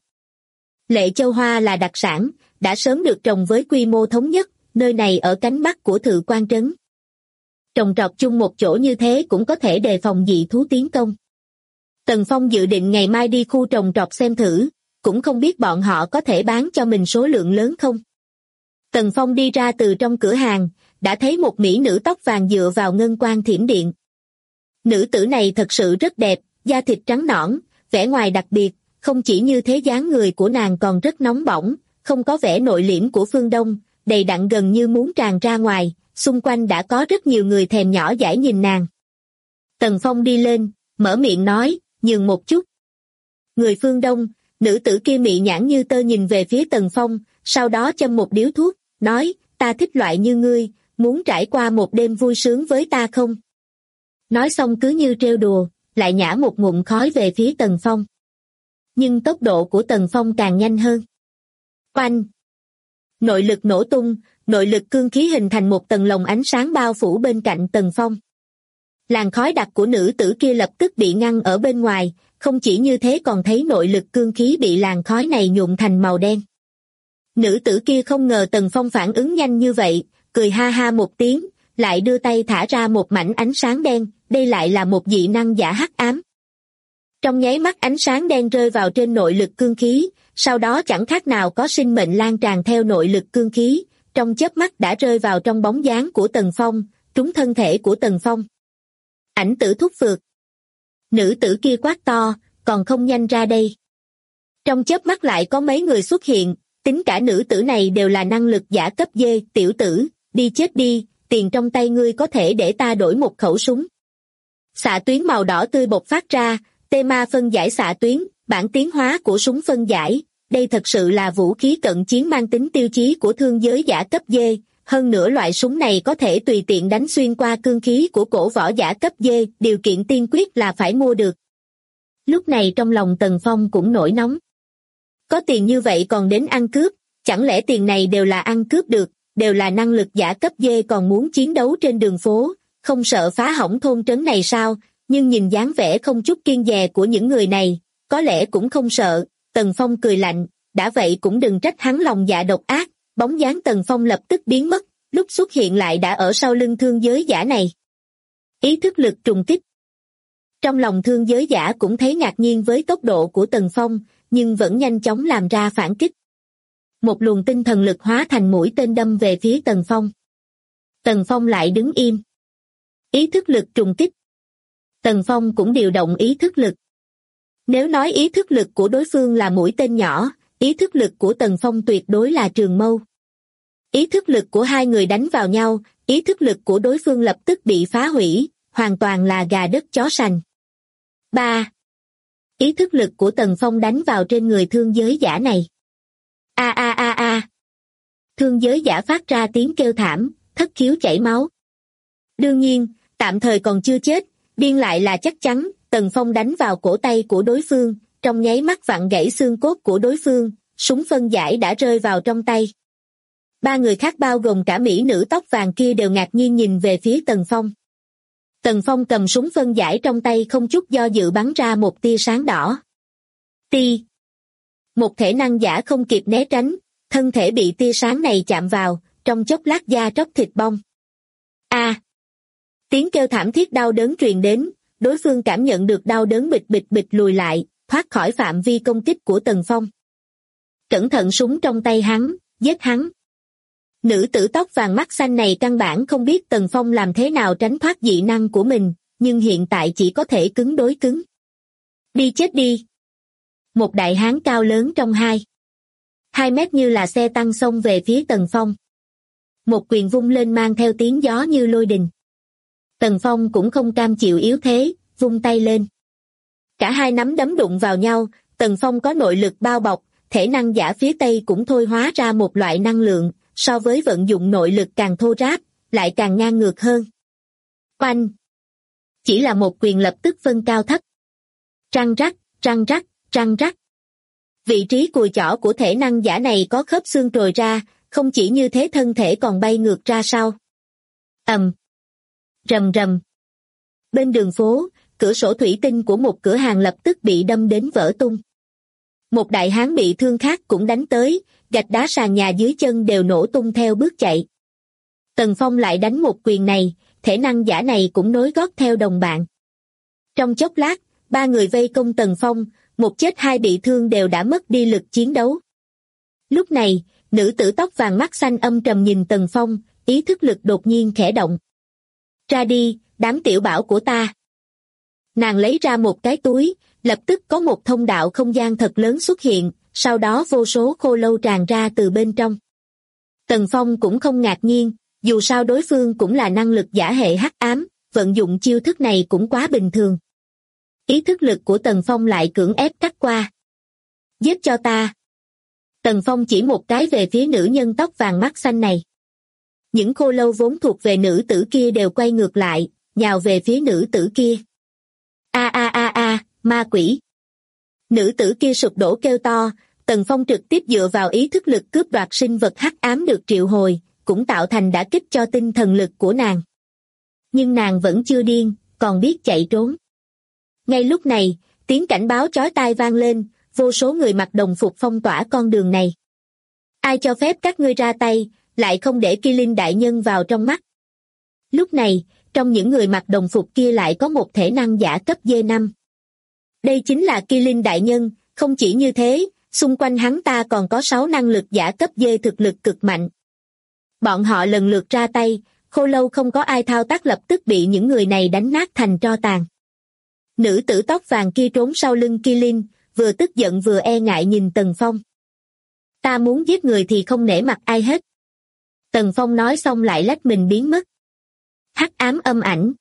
Lệ Châu Hoa là đặc sản, đã sớm được trồng với quy mô thống nhất, nơi này ở cánh bắc của Thự Quan Trấn. Trồng trọt chung một chỗ như thế cũng có thể đề phòng dị thú tiến công. Tần Phong dự định ngày mai đi khu trồng trọt xem thử, cũng không biết bọn họ có thể bán cho mình số lượng lớn không. Tần Phong đi ra từ trong cửa hàng, đã thấy một mỹ nữ tóc vàng dựa vào ngân quan thiểm điện. Nữ tử này thật sự rất đẹp, da thịt trắng nõn, vẻ ngoài đặc biệt, không chỉ như thế dáng người của nàng còn rất nóng bỏng, không có vẻ nội liễm của phương Đông, đầy đặn gần như muốn tràn ra ngoài, xung quanh đã có rất nhiều người thèm nhỏ dãi nhìn nàng. Tần Phong đi lên, mở miệng nói, nhường một chút. Người phương Đông, nữ tử kia mị nhãn như tơ nhìn về phía Tần Phong, sau đó châm một điếu thuốc, nói, ta thích loại như ngươi, muốn trải qua một đêm vui sướng với ta không? Nói xong cứ như trêu đùa, lại nhả một ngụm khói về phía Tần Phong. Nhưng tốc độ của Tần Phong càng nhanh hơn. Oanh! Nội lực nổ tung, nội lực cương khí hình thành một tầng lồng ánh sáng bao phủ bên cạnh Tần Phong. Làn khói đặc của nữ tử kia lập tức bị ngăn ở bên ngoài, không chỉ như thế còn thấy nội lực cương khí bị làn khói này nhuộm thành màu đen. Nữ tử kia không ngờ Tần Phong phản ứng nhanh như vậy, cười ha ha một tiếng, lại đưa tay thả ra một mảnh ánh sáng đen, đây lại là một dị năng giả hắc ám. Trong nháy mắt ánh sáng đen rơi vào trên nội lực cương khí, sau đó chẳng khác nào có sinh mệnh lan tràn theo nội lực cương khí, trong chớp mắt đã rơi vào trong bóng dáng của Tần Phong, trúng thân thể của Tần Phong. Ảnh tử thúc phược. Nữ tử kia quát to, còn không nhanh ra đây. Trong chớp mắt lại có mấy người xuất hiện, tính cả nữ tử này đều là năng lực giả cấp D, tiểu tử, đi chết đi, tiền trong tay ngươi có thể để ta đổi một khẩu súng. Xạ tuyến màu đỏ tươi bộc phát ra, tê ma phân giải xạ tuyến, bản tiến hóa của súng phân giải, đây thật sự là vũ khí cận chiến mang tính tiêu chí của thương giới giả cấp D, hơn nữa loại súng này có thể tùy tiện đánh xuyên qua cương khí của cổ võ giả cấp D, điều kiện tiên quyết là phải mua được. Lúc này trong lòng Tần Phong cũng nổi nóng. Có tiền như vậy còn đến ăn cướp, chẳng lẽ tiền này đều là ăn cướp được, đều là năng lực giả cấp D còn muốn chiến đấu trên đường phố, không sợ phá hỏng thôn trấn này sao? Nhưng nhìn dáng vẻ không chút kiêng dè của những người này, có lẽ cũng không sợ. Tần Phong cười lạnh, đã vậy cũng đừng trách hắn lòng dạ độc ác. Bóng dáng Tần Phong lập tức biến mất, lúc xuất hiện lại đã ở sau lưng thương giới giả này. Ý thức lực trùng kích. Trong lòng thương giới giả cũng thấy ngạc nhiên với tốc độ của Tần Phong, nhưng vẫn nhanh chóng làm ra phản kích. Một luồng tinh thần lực hóa thành mũi tên đâm về phía Tần Phong. Tần Phong lại đứng im. Ý thức lực trùng kích. Tần Phong cũng điều động ý thức lực. Nếu nói ý thức lực của đối phương là mũi tên nhỏ, ý thức lực của Tần Phong tuyệt đối là trường mâu. Ý thức lực của hai người đánh vào nhau, ý thức lực của đối phương lập tức bị phá hủy, hoàn toàn là gà đất chó sành. 3. Ý thức lực của Tần Phong đánh vào trên người thương giới giả này. A a a a. Thương giới giả phát ra tiếng kêu thảm, thất khiếu chảy máu. Đương nhiên, tạm thời còn chưa chết, điên lại là chắc chắn. Tần Phong đánh vào cổ tay của đối phương, trong nháy mắt vặn gãy xương cốt của đối phương, súng phân giải đã rơi vào trong tay. Ba người khác bao gồm cả mỹ nữ tóc vàng kia đều ngạc nhiên nhìn về phía Tần Phong. Tần Phong cầm súng phân giải trong tay không chút do dự bắn ra một tia sáng đỏ. Ti. Một thể năng giả không kịp né tránh, thân thể bị tia sáng này chạm vào, trong chốc lát da tróc thịt bong. A. Tiếng kêu thảm thiết đau đớn truyền đến, đối phương cảm nhận được đau đớn bịch bịch bịch lùi lại, thoát khỏi phạm vi công kích của Tần Phong. Cẩn thận súng trong tay hắn, giết hắn. Nữ tử tóc vàng mắt xanh này căn bản không biết Tần Phong làm thế nào tránh thoát dị năng của mình, nhưng hiện tại chỉ có thể cứng đối cứng. Đi chết đi. Một đại hán cao lớn trong 2 mét như là xe tăng xông về phía Tần Phong. Một quyền vung lên mang theo tiếng gió như lôi đình. Tần Phong cũng không cam chịu yếu thế, vung tay lên. Cả hai nắm đấm đụng vào nhau, Tần Phong có nội lực bao bọc, thể năng giả phía Tây cũng thôi hóa ra một loại năng lượng, so với vận dụng nội lực càng thô ráp, lại càng ngang ngược hơn. Oanh! Chỉ là một quyền lập tức phân cao thấp. Răng rắc, răng rắc, răng rắc. Vị trí cùi chỏ của thể năng giả này có khớp xương trồi ra, không chỉ như thế thân thể còn bay ngược ra sau. Ầm! Rầm rầm. Bên đường phố, cửa sổ thủy tinh của một cửa hàng lập tức bị đâm đến vỡ tung. Một đại hán bị thương khác cũng đánh tới, gạch đá sàn nhà dưới chân đều nổ tung theo bước chạy. Tần Phong lại đánh một quyền này, thể năng giả này cũng nối gót theo đồng bạn. Trong chốc lát, ba người vây công Tần Phong, một chết hai bị thương đều đã mất đi lực chiến đấu. Lúc này, nữ tử tóc vàng mắt xanh âm trầm nhìn Tần Phong, ý thức lực đột nhiên khẽ động. Ra đi, đám tiểu bảo của ta. Nàng lấy ra một cái túi, lập tức có một thông đạo không gian thật lớn xuất hiện, sau đó vô số khô lâu tràn ra từ bên trong. Tần Phong cũng không ngạc nhiên, dù sao đối phương cũng là năng lực giả hệ hắc ám, vận dụng chiêu thức này cũng quá bình thường. Ý thức lực của Tần Phong lại cưỡng ép cắt qua. Giết cho ta. Tần Phong chỉ một cái về phía nữ nhân tóc vàng mắt xanh này. Những khô lâu vốn thuộc về nữ tử kia đều quay ngược lại, nhào về phía nữ tử kia. Ma quỷ. Nữ tử kia sụp đổ kêu to, Tần Phong trực tiếp dựa vào ý thức lực cướp đoạt sinh vật hắc ám được triệu hồi, cũng tạo thành đả kích cho tinh thần lực của nàng. Nhưng nàng vẫn chưa điên, còn biết chạy trốn. Ngay lúc này, tiếng cảnh báo chói tai vang lên, vô số người mặc đồng phục phong tỏa con đường này. Ai cho phép các ngươi ra tay, lại không để Kỳ Linh đại nhân vào trong mắt. Lúc này, trong những người mặc đồng phục kia lại có một thể năng giả cấp D5. Đây chính là Kỳ Linh đại nhân, không chỉ như thế, xung quanh hắn ta còn có 6 năng lực giả cấp D thực lực cực mạnh. Bọn họ lần lượt ra tay, khô lâu không có ai thao tác lập tức bị những người này đánh nát thành tro tàn. Nữ tử tóc vàng kia trốn sau lưng Kỳ Linh, vừa tức giận vừa e ngại nhìn Tần Phong. Ta muốn giết người thì không nể mặt ai hết. Tần Phong nói xong lại lách mình biến mất. Hắc ám âm ảnh.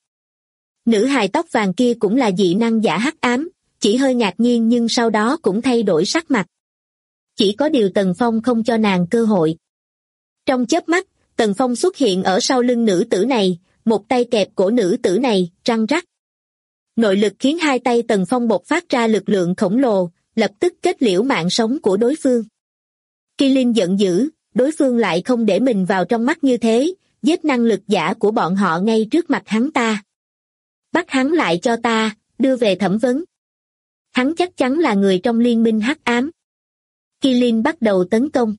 Nữ hài tóc vàng kia cũng là dị năng giả hắc ám, chỉ hơi ngạc nhiên nhưng sau đó cũng thay đổi sắc mặt. Chỉ có điều Tần Phong không cho nàng cơ hội. Trong chớp mắt, Tần Phong xuất hiện ở sau lưng nữ tử này, một tay kẹp cổ nữ tử này, răng rắc. Nội lực khiến hai tay Tần Phong bộc phát ra lực lượng khổng lồ, lập tức kết liễu mạng sống của đối phương. Kỳ Linh giận dữ, đối phương lại không để mình vào trong mắt như thế, giết năng lực giả của bọn họ ngay trước mặt hắn ta. Bắt hắn lại cho ta, đưa về thẩm vấn. Hắn chắc chắn là người trong liên minh hắc ám. Kỳ Linh bắt đầu tấn công.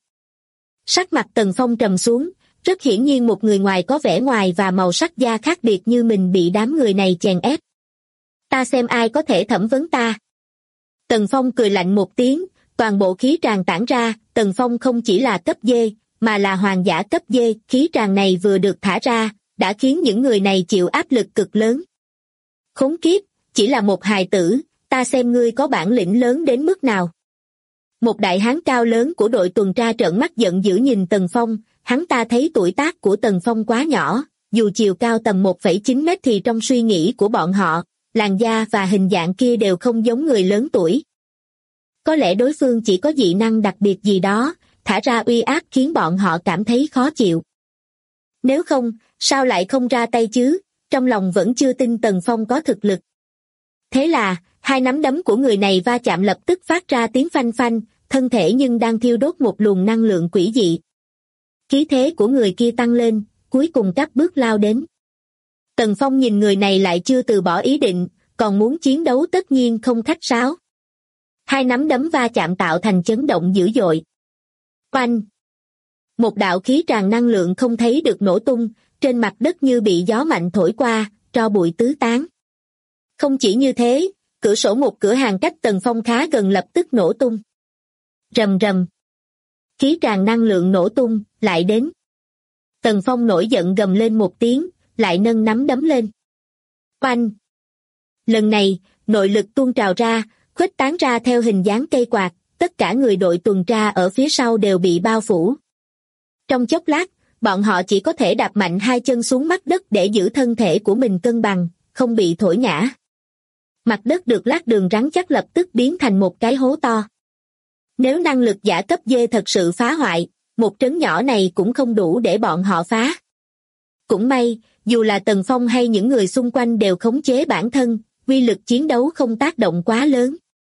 Sắc mặt Tần Phong trầm xuống, rất hiển nhiên một người ngoài có vẻ ngoài và màu sắc da khác biệt như mình bị đám người này chèn ép. Ta xem ai có thể thẩm vấn ta. Tần Phong cười lạnh một tiếng, toàn bộ khí tràng tản ra, Tần Phong không chỉ là cấp D, mà là hoàng giả cấp D, khí tràng này vừa được thả ra, đã khiến những người này chịu áp lực cực lớn. Khốn kiếp, chỉ là một hài tử, ta xem ngươi có bản lĩnh lớn đến mức nào. Một đại hán cao lớn của đội tuần tra trợn mắt giận dữ nhìn Tần Phong, hắn ta thấy tuổi tác của Tần Phong quá nhỏ, dù chiều cao tầm 1,9 mét thì trong suy nghĩ của bọn họ, làn da và hình dạng kia đều không giống người lớn tuổi. Có lẽ đối phương chỉ có dị năng đặc biệt gì đó, thả ra uy áp khiến bọn họ cảm thấy khó chịu. Nếu không, sao lại không ra tay chứ, trong lòng vẫn chưa tin Tần Phong có thực lực. Thế là, hai nắm đấm của người này va chạm lập tức phát ra tiếng phanh phanh, thân thể nhưng đang thiêu đốt một luồng năng lượng quỷ dị. Khí thế của người kia tăng lên, cuối cùng cắt bước lao đến. Tần Phong nhìn người này lại chưa từ bỏ ý định, còn muốn chiến đấu tất nhiên không khách sáo. Hai nắm đấm va chạm tạo thành chấn động dữ dội. Oanh! Một đạo khí tràn năng lượng không thấy được nổ tung, trên mặt đất như bị gió mạnh thổi qua, tro bụi tứ tán. Không chỉ như thế, cửa sổ một cửa hàng cách Tần Phong khá gần lập tức nổ tung. Rầm rầm. Khí tràn năng lượng nổ tung, lại đến. Tần Phong nổi giận gầm lên một tiếng, lại nâng nắm đấm lên. Oanh! Lần này, nội lực tuôn trào ra, khuếch tán ra theo hình dáng cây quạt, tất cả người đội tuần tra ở phía sau đều bị bao phủ. Trong chốc lát, bọn họ chỉ có thể đạp mạnh hai chân xuống mặt đất để giữ thân thể của mình cân bằng, không bị thổi ngã. Mặt đất được lát đường rắn chắc lập tức biến thành một cái hố to. Nếu năng lực giả cấp D thật sự phá hoại, một trấn nhỏ này cũng không đủ để bọn họ phá. Cũng may, dù là Tần Phong hay những người xung quanh đều khống chế bản thân, uy lực chiến đấu không tác động quá lớn.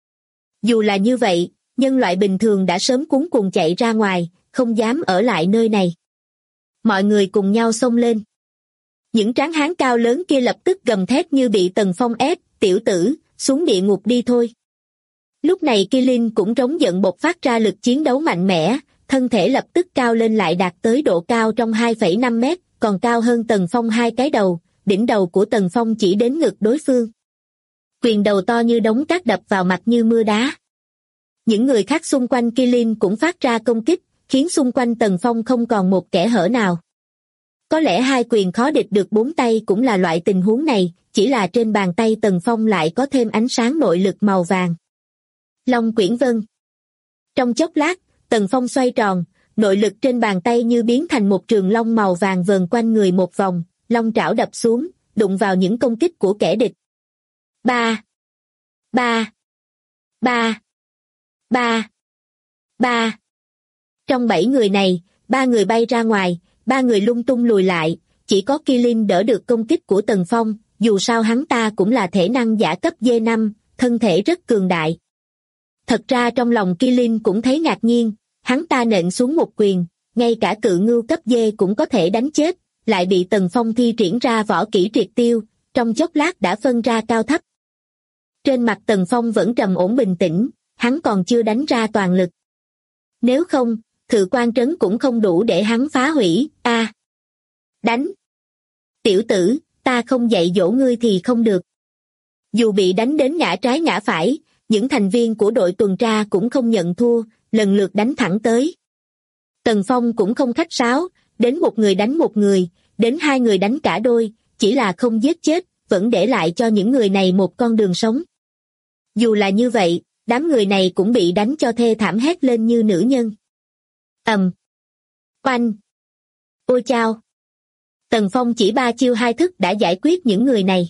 Dù là như vậy, nhân loại bình thường đã sớm cuống cuồng chạy ra ngoài, không dám ở lại nơi này. Mọi người cùng nhau xông lên. Những tráng hán cao lớn kia lập tức gầm thét như bị Tần Phong ép, tiểu tử, xuống địa ngục đi thôi. Lúc này Kỳ Linh cũng trống giận bộc phát ra lực chiến đấu mạnh mẽ, thân thể lập tức cao lên lại đạt tới độ cao trong 2,5 mét, còn cao hơn Tần Phong 2 cái đầu, đỉnh đầu của Tần Phong chỉ đến ngực đối phương. Quyền đầu to như đống cát đập vào mặt như mưa đá. Những người khác xung quanh Kỳ Linh cũng phát ra công kích, khiến xung quanh Tần Phong không còn một kẽ hở nào. Có lẽ hai quyền khó địch được bốn tay cũng là loại tình huống này, chỉ là trên bàn tay Tần Phong lại có thêm ánh sáng nội lực màu vàng. Long Quyển Vân. Trong chốc lát, Tần Phong xoay tròn, nội lực trên bàn tay như biến thành một trường long màu vàng vờn quanh người một vòng, long trảo đập xuống, đụng vào những công kích của kẻ địch. Ba, ba, ba, ba, ba. Trong 7 người này, 3 người bay ra ngoài, 3 người lung tung lùi lại, chỉ có Kilin đỡ được công kích của Tần Phong, dù sao hắn ta cũng là thể năng giả cấp D5, thân thể rất cường đại. Thật ra trong lòng Kilin cũng thấy ngạc nhiên, hắn ta nện xuống một quyền, ngay cả cự ngưu cấp D cũng có thể đánh chết, lại bị Tần Phong thi triển ra võ kỹ triệt tiêu, trong chốc lát đã phân ra cao thấp. Trên mặt Tần Phong vẫn trầm ổn bình tĩnh, hắn còn chưa đánh ra toàn lực. Nếu không, Thự Quan Trấn cũng không đủ để hắn phá hủy. Đánh! Tiểu tử, ta không dạy dỗ ngươi thì không được. Dù bị đánh đến ngã trái ngã phải, những thành viên của đội tuần tra cũng không nhận thua, lần lượt đánh thẳng tới. Tần Phong cũng không khách sáo, đến một người đánh một người, đến 2 người đánh cả đôi, chỉ là không giết chết, vẫn để lại cho những người này một con đường sống. Dù là như vậy, đám người này cũng bị đánh cho thê thảm hét lên như nữ nhân. Oanh! Ôi chao! Tần Phong chỉ 3 chiêu 2 thức đã giải quyết những người này.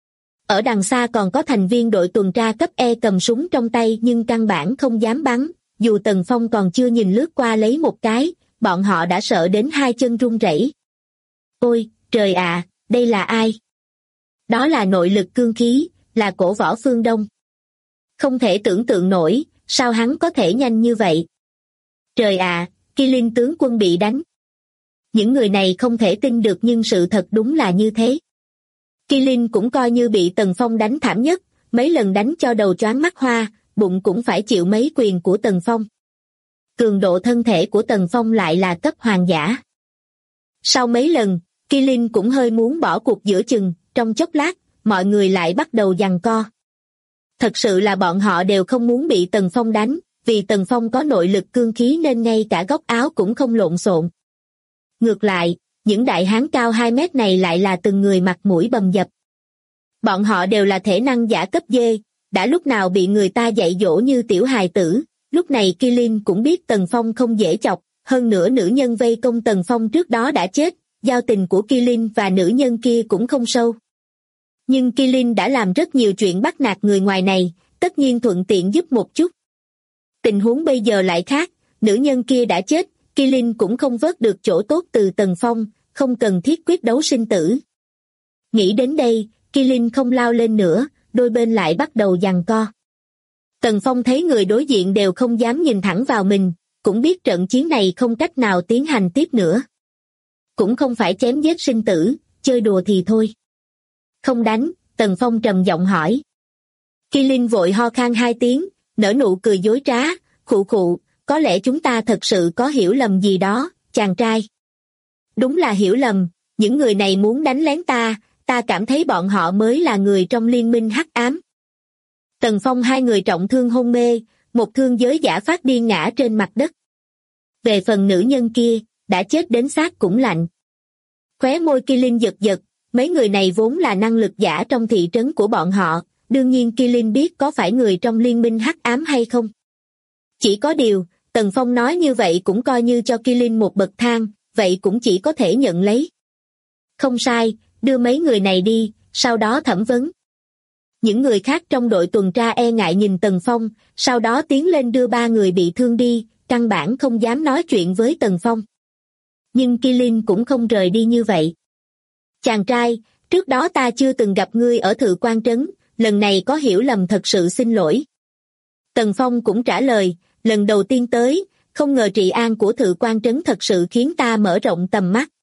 Ở đằng xa còn có thành viên đội tuần tra cấp E cầm súng trong tay nhưng căn bản không dám bắn, dù Tần Phong còn chưa nhìn lướt qua lấy một cái, bọn họ đã sợ đến 2 chân run rẩy. Ôi, trời ạ, đây là ai? Đó là nội lực cương khí, là Cổ Võ Phương Đông. Không thể tưởng tượng nổi, sao hắn có thể nhanh như vậy? Trời ạ, Kilin tướng quân bị đánh. Những người này không thể tin được nhưng sự thật đúng là như thế. Kilin cũng coi như bị Tần Phong đánh thảm nhất, mấy lần đánh cho đầu choáng mắt hoa, bụng cũng phải chịu mấy quyền của Tần Phong. Cường độ thân thể của Tần Phong lại là cấp hoàng giả. Sau mấy lần, Kilin cũng hơi muốn bỏ cuộc giữa chừng, trong chốc lát, mọi người lại bắt đầu giằng co. Thật sự là bọn họ đều không muốn bị Tần Phong đánh, vì Tần Phong có nội lực cương khí nên ngay cả góc áo cũng không lộn xộn. Ngược lại, những đại hán cao 2 mét này lại là từng người mặt mũi bầm dập. Bọn họ đều là thể năng giả cấp D, đã lúc nào bị người ta dạy dỗ như tiểu hài tử, lúc này Kilin cũng biết Tần Phong không dễ chọc, hơn nữa nữ nhân vây công Tần Phong trước đó đã chết, giao tình của Kilin và nữ nhân kia cũng không sâu. Nhưng Kilin đã làm rất nhiều chuyện bắt nạt người ngoài này, tất nhiên thuận tiện giúp một chút. Tình huống bây giờ lại khác, nữ nhân kia đã chết, Kilin cũng không vớt được chỗ tốt từ Tần Phong, không cần thiết quyết đấu sinh tử. Nghĩ đến đây, Kilin không lao lên nữa, đôi bên lại bắt đầu giằng co. Tần Phong thấy người đối diện đều không dám nhìn thẳng vào mình, cũng biết trận chiến này không cách nào tiến hành tiếp nữa. Cũng không phải chém giết sinh tử, chơi đùa thì thôi. Không đánh, Tần Phong trầm giọng hỏi. Kilin vội ho khan 2 tiếng, nở nụ cười dối trá, khụ khụ, có lẽ chúng ta thật sự có hiểu lầm gì đó, chàng trai. Đúng là hiểu lầm, những người này muốn đánh lén ta cảm thấy bọn họ mới là người trong liên minh hắc ám. Tần Phong 2 người trọng thương hôn mê, một thương giới giả phát điên ngã trên mặt đất. Về phần nữ nhân kia, đã chết đến xác cũng lạnh. Khóe môi Kilin giật giật, mấy người này vốn là năng lực giả trong thị trấn của bọn họ, đương nhiên Kilin biết có phải người trong liên minh hắc ám hay không. Chỉ có điều, Tần Phong nói như vậy cũng coi như cho Kilin một bậc thang, vậy cũng chỉ có thể nhận lấy. Không sai, đưa mấy người này đi, sau đó thẩm vấn. Những người khác trong đội tuần tra e ngại nhìn Tần Phong, sau đó tiến lên đưa 3 người bị thương đi, căn bản không dám nói chuyện với Tần Phong. Nhưng Kilin cũng không rời đi như vậy. Chàng trai, trước đó ta chưa từng gặp ngươi ở Thự Quan Trấn, lần này có hiểu lầm thật sự xin lỗi. Tần Phong cũng trả lời, lần đầu tiên tới, không ngờ trị an của Thự Quan Trấn thật sự khiến ta mở rộng tầm mắt.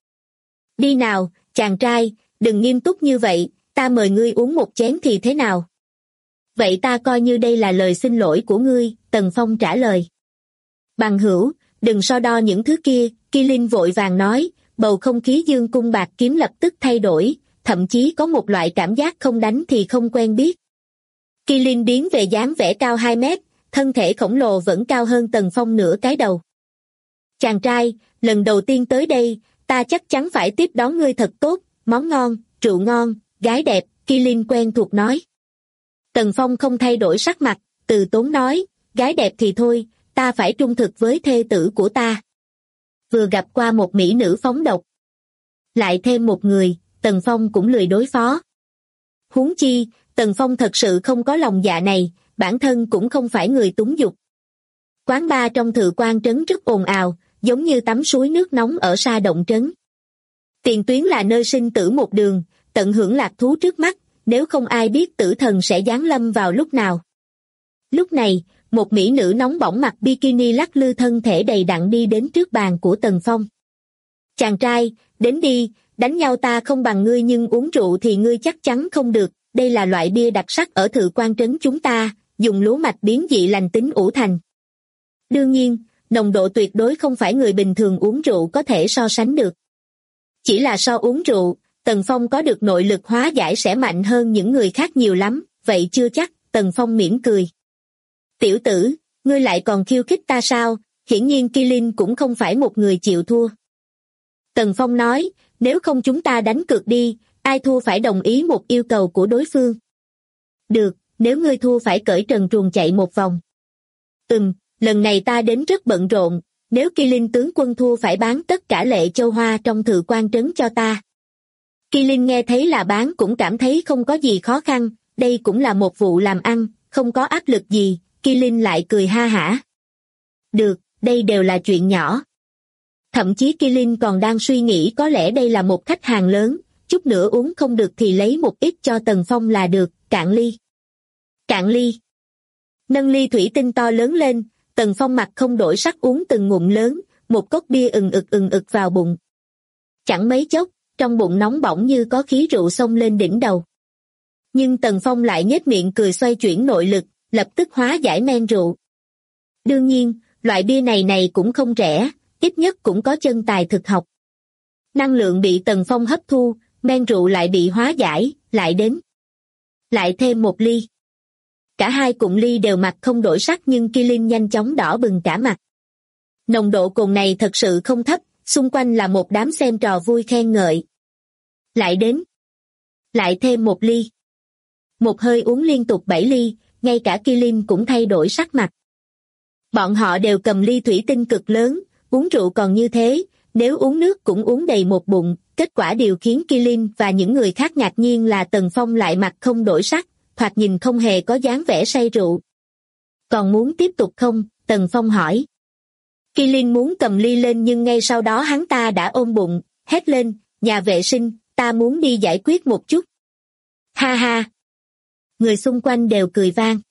Đi nào, chàng trai, đừng nghiêm túc như vậy, ta mời ngươi uống một chén thì thế nào? Vậy ta coi như đây là lời xin lỗi của ngươi, Tần Phong trả lời. Bằng hữu, đừng so đo những thứ kia, Kilin vội vàng nói, bầu không khí dương cung bạc kiếm lập tức thay đổi, thậm chí có một loại cảm giác không đánh thì không quen biết. Kilin biến về dáng vẻ cao 2 mét, thân thể khổng lồ vẫn cao hơn Tần Phong nửa cái đầu. Chàng trai, lần đầu tiên tới đây, ta chắc chắn phải tiếp đón ngươi thật tốt, món ngon, rượu ngon, gái đẹp, Kilin quen thuộc nói. Tần Phong không thay đổi sắc mặt, từ tốn nói, gái đẹp thì thôi, ta phải trung thực với thê tử của ta. Vừa gặp qua một mỹ nữ phóng độc. Lại thêm một người, Tần Phong cũng lười đối phó. Huống chi, Tần Phong thật sự không có lòng dạ này, bản thân cũng không phải người túng dục. Quán bar trong Thự Quan trấn rất ồn ào, giống như tắm suối nước nóng ở Sa Động trấn. Tiền tuyến là nơi sinh tử một đường, tận hưởng lạc thú trước mắt, nếu không ai biết tử thần sẽ giáng lâm vào lúc nào. Lúc này, một mỹ nữ nóng bỏng mặc bikini lắc lư thân thể đầy đặn đi đến trước bàn của Tần Phong. Chàng trai, đến đi, đánh nhau ta không bằng ngươi nhưng uống rượu thì ngươi chắc chắn không được, đây là loại bia đặc sắc ở Thự Quan trấn chúng ta, dùng lúa mạch biến dị lành tính ủ thành. Đương nhiên, nồng độ tuyệt đối không phải người bình thường uống rượu có thể so sánh được. Chỉ là so uống rượu, Tần Phong có được nội lực hóa giải sẽ mạnh hơn những người khác nhiều lắm, vậy chưa chắc, Tần Phong mỉm cười. Tiểu tử, ngươi lại còn khiêu khích ta sao, hiển nhiên Kilin cũng không phải một người chịu thua. Tần Phong nói, nếu không chúng ta đánh cược đi, ai thua phải đồng ý một yêu cầu của đối phương. Được, nếu ngươi thua phải cởi trần truồng chạy một vòng. Lần này ta đến rất bận rộn, nếu Kilin tướng quân thua phải bán tất cả lệ châu hoa trong Thự Quan trấn cho ta. Kilin nghe thấy là bán cũng cảm thấy không có gì khó khăn, đây cũng là một vụ làm ăn, không có áp lực gì, Kilin lại cười ha hả. Được, đây đều là chuyện nhỏ. Thậm chí Kilin còn đang suy nghĩ có lẽ đây là một khách hàng lớn, chút nữa uống không được thì lấy một ít cho Tần Phong là được, cạn ly. Cạn ly. Nâng ly thủy tinh to lớn lên, Tần Phong mặt không đổi sắc uống từng ngụm lớn, một cốc bia ừng ực vào bụng. Chẳng mấy chốc, trong bụng nóng bỏng như có khí rượu xông lên đỉnh đầu. Nhưng Tần Phong lại nhếch miệng cười xoay chuyển nội lực, lập tức hóa giải men rượu. Đương nhiên, loại bia này cũng không rẻ, ít nhất cũng có chân tài thực học. Năng lượng bị Tần Phong hấp thu, men rượu lại bị hóa giải, lại đến. Lại thêm một ly. Cả hai cụm ly đều mặt không đổi sắc nhưng Kilin nhanh chóng đỏ bừng cả mặt. Nồng độ cồn này thật sự không thấp, xung quanh là một đám xem trò vui khen ngợi. Lại đến. Lại thêm một ly. Một hơi uống liên tục 7 ly, ngay cả Kilin cũng thay đổi sắc mặt. Bọn họ đều cầm ly thủy tinh cực lớn, uống rượu còn như thế, nếu uống nước cũng uống đầy một bụng, kết quả điều khiến Kilin và những người khác ngạc nhiên là Tần Phong lại mặt không đổi sắc, thoạt nhìn không hề có dáng vẻ say rượu. Còn muốn tiếp tục không? Tần Phong hỏi. Kilin muốn cầm ly lên nhưng ngay sau đó hắn ta đã ôm bụng, hét lên, nhà vệ sinh, ta muốn đi giải quyết một chút. Ha ha! Người xung quanh đều cười vang.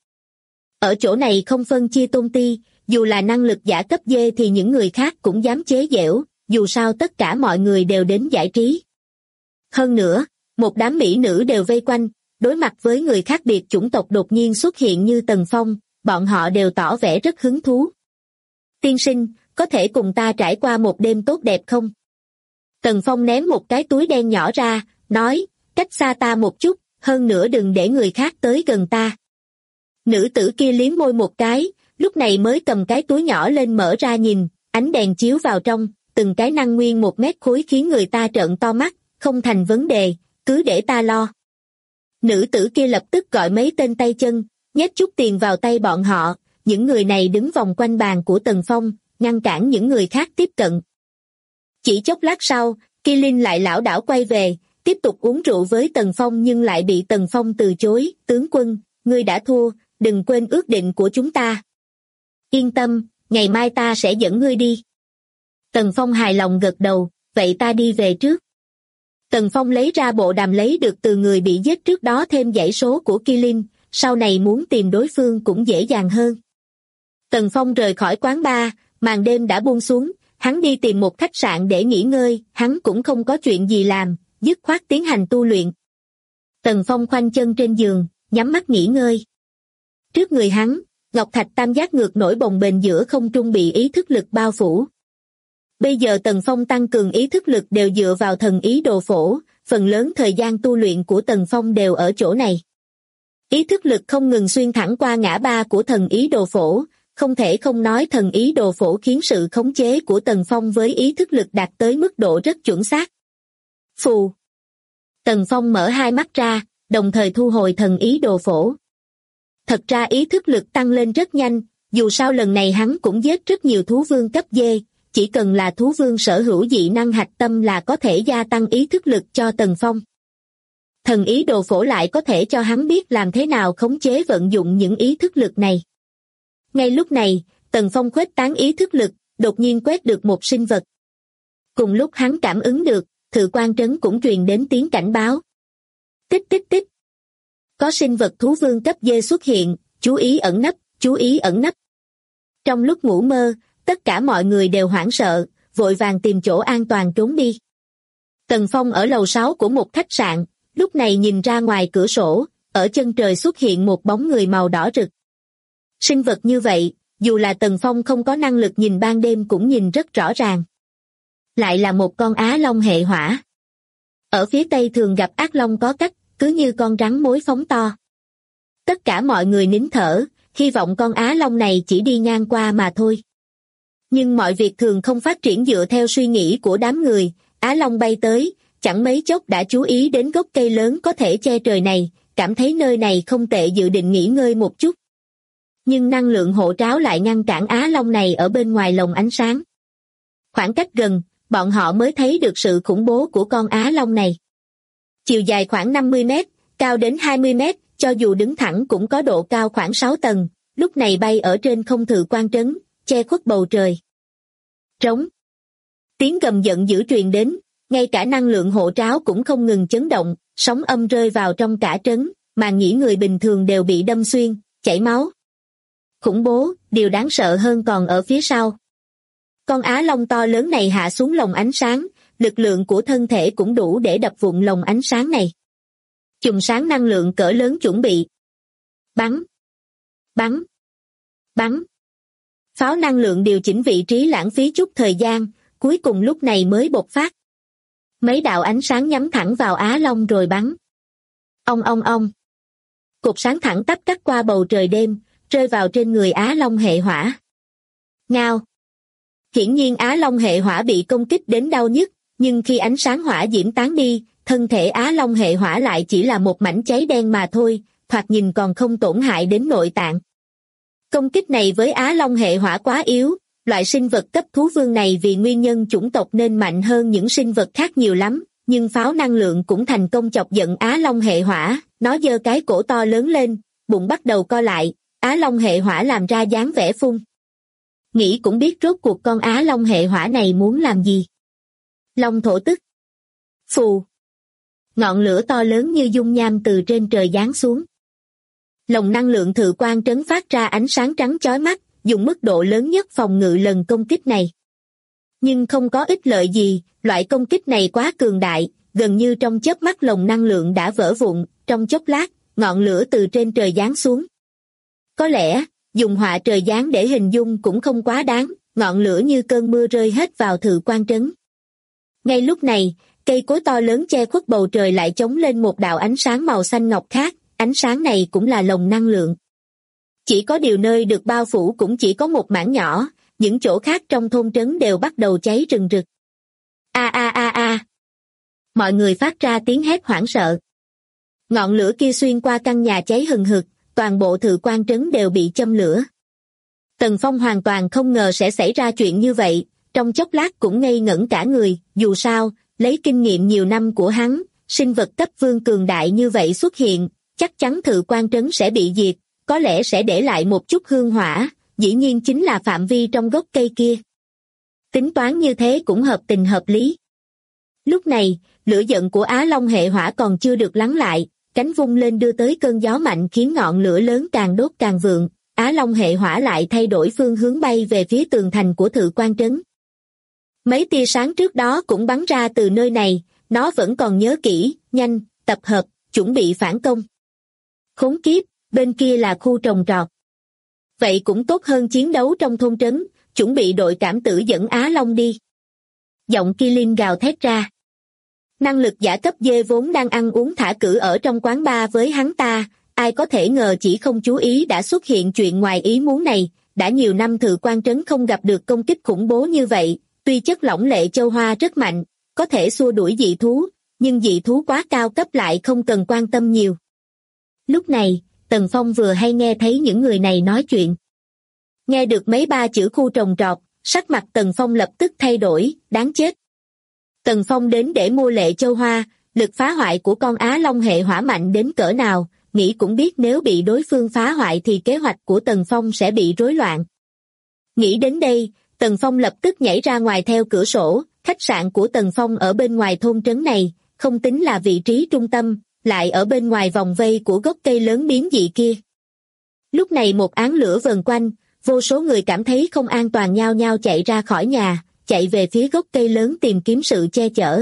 Ở chỗ này không phân chia tôn ti, dù là năng lực giả cấp D thì những người khác cũng dám chế giễu, dù sao tất cả mọi người đều đến giải trí. Hơn nữa, một đám mỹ nữ đều vây quanh, đối mặt với người khác biệt chủng tộc đột nhiên xuất hiện như Tần Phong, bọn họ đều tỏ vẻ rất hứng thú. Tiên sinh, có thể cùng ta trải qua một đêm tốt đẹp không? Tần Phong ném một cái túi đen nhỏ ra, nói, cách xa ta một chút, hơn nữa đừng để người khác tới gần ta. Nữ tử kia liếm môi một cái, lúc này mới cầm cái túi nhỏ lên mở ra nhìn, ánh đèn chiếu vào trong, từng cái năng nguyên 1 mét khối khiến người ta trợn to mắt, không thành vấn đề, cứ để ta lo. Nữ tử kia lập tức gọi mấy tên tay chân, nhét chút tiền vào tay bọn họ, những người này đứng vòng quanh bàn của Tần Phong, ngăn cản những người khác tiếp cận. Chỉ chốc lát sau, Kilin lại lảo đảo quay về, tiếp tục uống rượu với Tần Phong nhưng lại bị Tần Phong từ chối, tướng quân, ngươi đã thua, đừng quên ước định của chúng ta. Yên tâm, ngày mai ta sẽ dẫn ngươi đi. Tần Phong hài lòng gật đầu, vậy ta đi về trước. Tần Phong lấy ra bộ đàm lấy được từ người bị giết trước đó thêm dãy số của Kilin, sau này muốn tìm đối phương cũng dễ dàng hơn. Tần Phong rời khỏi quán bar, màn đêm đã buông xuống, hắn đi tìm một khách sạn để nghỉ ngơi, hắn cũng không có chuyện gì làm, dứt khoát tiến hành tu luyện. Tần Phong khoanh chân trên giường, nhắm mắt nghỉ ngơi. Trước người hắn, ngọc thạch tam giác ngược nổi bồng bềnh giữa không trung bị ý thức lực bao phủ. Bây giờ Tần Phong tăng cường ý thức lực đều dựa vào thần ý đồ phổ, phần lớn thời gian tu luyện của Tần Phong đều ở chỗ này. Ý thức lực không ngừng xuyên thẳng qua ngã ba của thần ý đồ phổ, không thể không nói thần ý đồ phổ khiến sự khống chế của Tần Phong với ý thức lực đạt tới mức độ rất chuẩn xác. Phù. Tần Phong mở hai mắt ra, đồng thời thu hồi thần ý đồ phổ. Thật ra ý thức lực tăng lên rất nhanh, dù sao lần này hắn cũng giết rất nhiều thú vương cấp D, chỉ cần là thú vương sở hữu dị năng hạch tâm là có thể gia tăng ý thức lực cho Tần Phong. Thần ý đồ phổ lại có thể cho hắn biết làm thế nào khống chế vận dụng những ý thức lực này. Ngay lúc này, Tần Phong khuếch tán ý thức lực, đột nhiên quét được một sinh vật. Cùng lúc hắn cảm ứng được, Thự Quan Trấn cũng truyền đến tiếng cảnh báo. Tích tích tích. Có sinh vật thú vương cấp D xuất hiện, chú ý ẩn nấp, chú ý ẩn nấp. Trong lúc ngủ mơ, tất cả mọi người đều hoảng sợ, vội vàng tìm chỗ an toàn trốn đi. Tần Phong ở lầu 6 của một khách sạn, lúc này nhìn ra ngoài cửa sổ, ở chân trời xuất hiện một bóng người màu đỏ rực. Sinh vật như vậy, dù là Tần Phong không có năng lực nhìn ban đêm cũng nhìn rất rõ ràng. Lại là một con á long hệ hỏa. Ở phía tây thường gặp ác long có cách, cứ như con rắn mối phóng to. Tất cả mọi người nín thở, hy vọng con á long này chỉ đi ngang qua mà thôi. Nhưng mọi việc thường không phát triển dựa theo suy nghĩ của đám người, á long bay tới, chẳng mấy chốc đã chú ý đến gốc cây lớn có thể che trời này, cảm thấy nơi này không tệ dự định nghỉ ngơi một chút. Nhưng năng lượng hộ tráo lại ngăn cản á long này ở bên ngoài lồng ánh sáng. Khoảng cách gần, bọn họ mới thấy được sự khủng bố của con á long này. Chiều dài khoảng 50 mét, cao đến 20 mét, cho dù đứng thẳng cũng có độ cao khoảng 6 tầng, lúc này bay ở trên không Thự Quan Trấn, che khuất bầu trời. Trống. Tiếng gầm giận dữ truyền đến, ngay cả năng lượng hộ tráo cũng không ngừng chấn động, sóng âm rơi vào trong cả trấn, mà nghĩ người bình thường đều bị đâm xuyên, chảy máu. Khủng bố, điều đáng sợ hơn còn ở phía sau. Con á long to lớn này hạ xuống lồng ánh sáng, lực lượng của thân thể cũng đủ để đập vụn lồng ánh sáng này. Chùm sáng năng lượng cỡ lớn chuẩn bị. Bắn. Bắn. Bắn. Pháo năng lượng điều chỉnh vị trí lãng phí chút thời gian, cuối cùng lúc này mới bộc phát. Mấy đạo ánh sáng nhắm thẳng vào á long rồi bắn. Ong ong ong. Cột sáng thẳng tắp cắt qua bầu trời đêm, rơi vào trên người á long hệ hỏa. Ngao. Hiển nhiên á long hệ hỏa bị công kích đến đau nhức, nhưng khi ánh sáng hỏa diễm tán đi, thân thể á long hệ hỏa lại chỉ là một mảnh cháy đen mà thôi, thoạt nhìn còn không tổn hại đến nội tạng. Công kích này với á long hệ hỏa quá yếu, loại sinh vật cấp thú vương này vì nguyên nhân chủng tộc nên mạnh hơn những sinh vật khác nhiều lắm, nhưng pháo năng lượng cũng thành công chọc giận á long hệ hỏa, nó giơ cái cổ to lớn lên, bụng bắt đầu co lại, á long hệ hỏa làm ra dáng vẻ phun. Nghĩ cũng biết rốt cuộc con á long hệ hỏa này muốn làm gì. Long thổ tức. Phù. Ngọn lửa to lớn như dung nham từ trên trời giáng xuống. Lồng năng lượng Thự Quan Trấn phát ra ánh sáng trắng chói mắt, dùng mức độ lớn nhất phòng ngự lần công kích này. Nhưng không có ích lợi gì, loại công kích này quá cường đại, gần như trong chớp mắt lồng năng lượng đã vỡ vụn, trong chốc lát, ngọn lửa từ trên trời giáng xuống. Có lẽ, dùng họa trời giáng để hình dung cũng không quá đáng, ngọn lửa như cơn mưa rơi hết vào Thự Quan Trấn. Ngay lúc này, cây cối to lớn che khuất bầu trời lại chống lên một đạo ánh sáng màu xanh ngọc khác, ánh sáng này cũng là lồng năng lượng. Chỉ có điều nơi được bao phủ cũng chỉ có một mảng nhỏ, những chỗ khác trong thôn trấn đều bắt đầu cháy rừng rực. A a a a. Mọi người phát ra tiếng hét hoảng sợ. Ngọn lửa kia xuyên qua căn nhà cháy hừng hực, toàn bộ Thự Quan Trấn đều bị châm lửa. Tần Phong hoàn toàn không ngờ sẽ xảy ra chuyện như vậy, trong chốc lát cũng ngây ngẩn cả người, dù sao, lấy kinh nghiệm nhiều năm của hắn, sinh vật cấp vương cường đại như vậy xuất hiện, chắc chắn Thự Quan Trấn sẽ bị diệt, có lẽ sẽ để lại một chút hương hỏa, dĩ nhiên chính là phạm vi trong gốc cây kia. Tính toán như thế cũng hợp tình hợp lý. Lúc này, lửa giận của Á Long hệ hỏa còn chưa được lắng lại, cánh vung lên đưa tới cơn gió mạnh khiến ngọn lửa lớn càng đốt càng vượng, Á Long hệ hỏa lại thay đổi phương hướng bay về phía tường thành của Thự Quan Trấn. Mấy tia sáng trước đó cũng bắn ra từ nơi này, nó vẫn còn nhớ kỹ, nhanh, tập hợp, chuẩn bị phản công. Khốn kiếp, bên kia là khu trồng trọt. Vậy cũng tốt hơn chiến đấu trong thôn trấn, chuẩn bị đội cảm tử dẫn Á Long đi. Giọng Kilin gào thét ra. Năng lực giả cấp D vốn đang ăn uống thả cử ở trong quán bar với hắn ta, ai có thể ngờ chỉ không chú ý đã xuất hiện chuyện ngoài ý muốn này, đã nhiều năm Thự Quan Trấn không gặp được công kích khủng bố như vậy, tuy chất lỏng lệ châu hoa rất mạnh, có thể xua đuổi dị thú, nhưng dị thú quá cao cấp lại không cần quan tâm nhiều. Lúc này, Tần Phong vừa hay nghe thấy những người này nói chuyện. Nghe được mấy ba chữ khu trồng trọt, sắc mặt Tần Phong lập tức thay đổi, đáng chết. Tần Phong đến để mua lệ châu hoa, lực phá hoại của con Á Long hệ hỏa mạnh đến cỡ nào, nghĩ cũng biết nếu bị đối phương phá hoại thì kế hoạch của Tần Phong sẽ bị rối loạn. Nghĩ đến đây, Tần Phong lập tức nhảy ra ngoài theo cửa sổ, khách sạn của Tần Phong ở bên ngoài thôn trấn này, không tính là vị trí trung tâm, lại ở bên ngoài vòng vây của gốc cây lớn biến dị kia. Lúc này một áng lửa vần quanh, vô số người cảm thấy không an toàn nhao nhao chạy ra khỏi nhà, chạy về phía gốc cây lớn tìm kiếm sự che chở.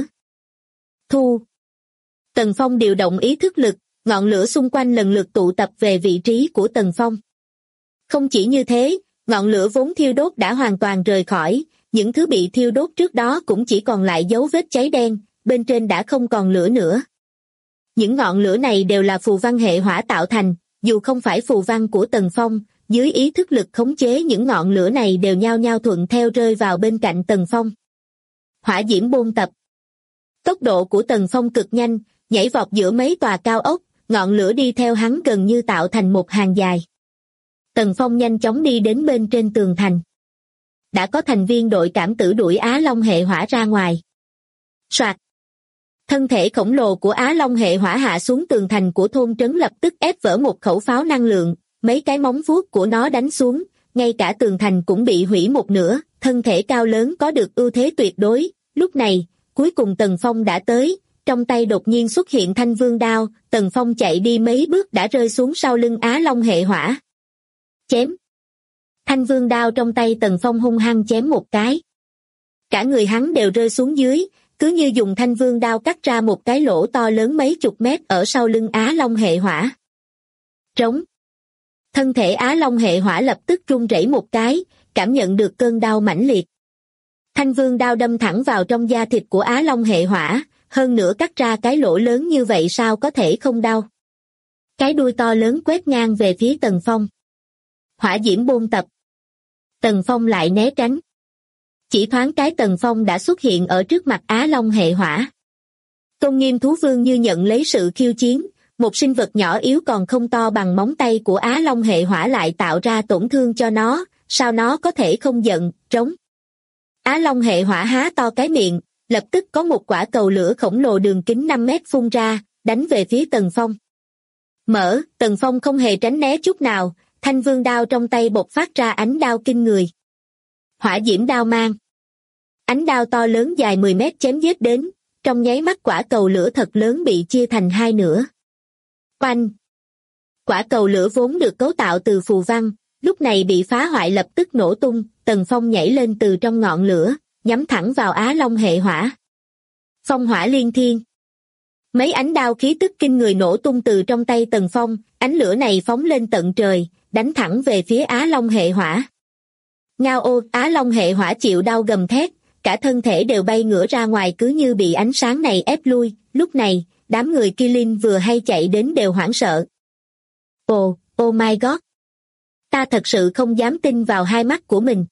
Thu. Tần Phong điều động ý thức lực, ngọn lửa xung quanh lần lượt tụ tập về vị trí của Tần Phong. Không chỉ như thế, ngọn lửa vốn thiêu đốt đã hoàn toàn rời khỏi, những thứ bị thiêu đốt trước đó cũng chỉ còn lại dấu vết cháy đen, bên trên đã không còn lửa nữa. Những ngọn lửa này đều là phù văn hệ hỏa tạo thành, dù không phải phù văn của Tần Phong, dưới ý thức lực khống chế những ngọn lửa này đều nhao nhao thuận theo rơi vào bên cạnh Tần Phong. Hỏa diễm bôn tập. Tốc độ của Tần Phong cực nhanh, nhảy vọt giữa mấy tòa cao ốc, ngọn lửa đi theo hắn gần như tạo thành một hàng dài. Tần Phong nhanh chóng đi đến bên trên tường thành. Đã có thành viên đội cảm tử đuổi Á Long hệ hỏa ra ngoài. Soạt. Thân thể khổng lồ của Á Long hệ hỏa hạ xuống tường thành của thôn trấn lập tức ép vỡ một khẩu pháo năng lượng, mấy cái móng vuốt của nó đánh xuống, ngay cả tường thành cũng bị hủy một nửa, thân thể cao lớn có được ưu thế tuyệt đối. Lúc này, cuối cùng Tần Phong đã tới, trong tay đột nhiên xuất hiện thanh vương đao, Tần Phong chạy đi mấy bước đã rơi xuống sau lưng Á Long hệ hỏa. Chém. Thanh vương đao trong tay Tần Phong hung hăng chém một cái. Cả người hắn đều rơi xuống dưới, cứ như dùng thanh vương đao cắt ra một cái lỗ to lớn mấy chục mét ở sau lưng Á Long hệ hỏa. Trống. Thân thể Á Long hệ hỏa lập tức run rẩy một cái, cảm nhận được cơn đau mãnh liệt. Thanh vương đao đâm thẳng vào trong da thịt của Á Long hệ hỏa, hơn nữa cắt ra cái lỗ lớn như vậy sao có thể không đau. Cái đuôi to lớn quét ngang về phía Tần Phong. Hỏa diễm bôn tập. Tần Phong lại né tránh. Chỉ thoáng cái Tần Phong đã xuất hiện ở trước mặt Á Long hệ hỏa. Tôn Nghiêm thú vương như nhận lấy sự khiêu chiến, một sinh vật nhỏ yếu còn không to bằng móng tay của Á Long hệ hỏa lại tạo ra tổn thương cho nó, sao nó có thể không giận, trống. Á Long hệ hỏa há to cái miệng, lập tức có một quả cầu lửa khổng lồ đường kính 5 mét phun ra, đánh về phía Tần Phong. Tần Phong không hề tránh né chút nào, thanh vương đao trong tay bộc phát ra ánh đao kinh người. Hỏa diễm đao mang. Ánh đao to lớn dài 10 mét chém giết đến, trong nháy mắt quả cầu lửa thật lớn bị chia thành hai nửa. Oanh! Quả cầu lửa vốn được cấu tạo từ phù văn, lúc này bị phá hoại lập tức nổ tung, Tần Phong nhảy lên từ trong ngọn lửa, nhắm thẳng vào Á Long hệ hỏa. Phong hỏa liên thiên. Mấy ánh đao khí tức kinh người nổ tung từ trong tay Tần Phong, ánh lửa này phóng lên tận trời, đánh thẳng về phía Á Long hệ hỏa. Ngao ô, Á Long hệ hỏa chịu đau gầm thét, cả thân thể đều bay ngửa ra ngoài cứ như bị ánh sáng này ép lui, lúc này, đám người Kilin vừa hay chạy đến đều hoảng sợ. Oh my god! Ta thật sự không dám tin vào hai mắt của mình.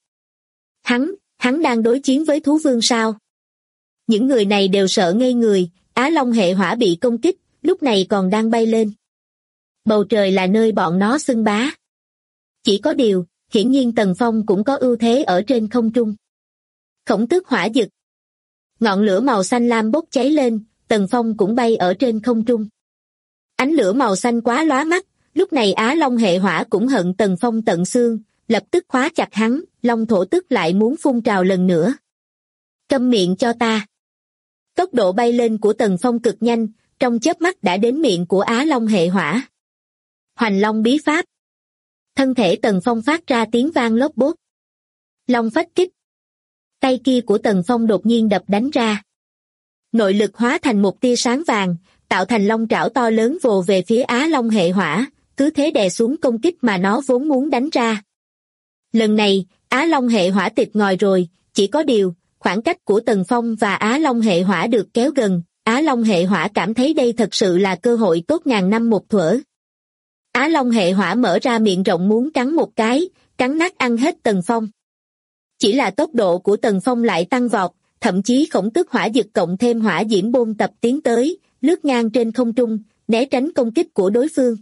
Hắn đang đối chiến với thú vương sao? Những người này đều sợ ngây người, Á Long hệ hỏa bị công kích, lúc này còn đang bay lên. Bầu trời là nơi bọn nó xưng bá. Chỉ có điều, hiển nhiên Tần Phong cũng có ưu thế ở trên không trung. Khổng tước hỏa dực. Ngọn lửa màu xanh lam bốc cháy lên, Tần Phong cũng bay ở trên không trung. Ánh lửa màu xanh quá lóa mắt, lúc này Á Long hệ hỏa cũng hận Tần Phong tận xương, lập tức khóa chặt hắn, long thổ tức lại muốn phun trào lần nữa. Câm miệng cho ta. Tốc độ bay lên của Tần Phong cực nhanh, trong chớp mắt đã đến miệng của Á Long hệ hỏa. Hoành long bí pháp. Thân thể Tần Phong phát ra tiếng vang lốp bốp. Long phách kích. Tay kia của Tần Phong đột nhiên đập đánh ra. Nội lực hóa thành một tia sáng vàng, tạo thành long trảo to lớn vồ về phía Á Long hệ hỏa, cứ thế đè xuống công kích mà nó vốn muốn đánh ra. Lần này, Á Long hệ hỏa tịt ngòi rồi, chỉ có điều, khoảng cách của Tần Phong và Á Long hệ hỏa được kéo gần, Á Long hệ hỏa cảm thấy đây thật sự là cơ hội tốt ngàn năm một thuở. Á Long hệ hỏa mở ra miệng rộng muốn cắn một cái, cắn nát ăn hết Tần Phong. Chỉ là tốc độ của Tần Phong lại tăng vọt, thậm chí Khổng Tước Hỏa Dực cộng thêm hỏa diễm bôn tập tiến tới, lướt ngang trên không trung, né tránh công kích của đối phương.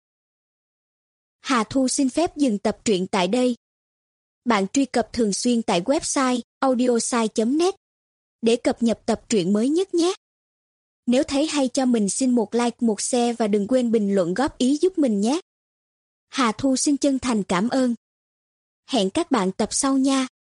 Hà Thu xin phép dừng tập truyện tại đây. Bạn truy cập thường xuyên tại website audiosai.net để cập nhật tập truyện mới nhất nhé. Nếu thấy hay cho mình xin một like, một share và đừng quên bình luận góp ý giúp mình nhé. Hà Thu xin chân thành cảm ơn. Hẹn các bạn tập sau nha.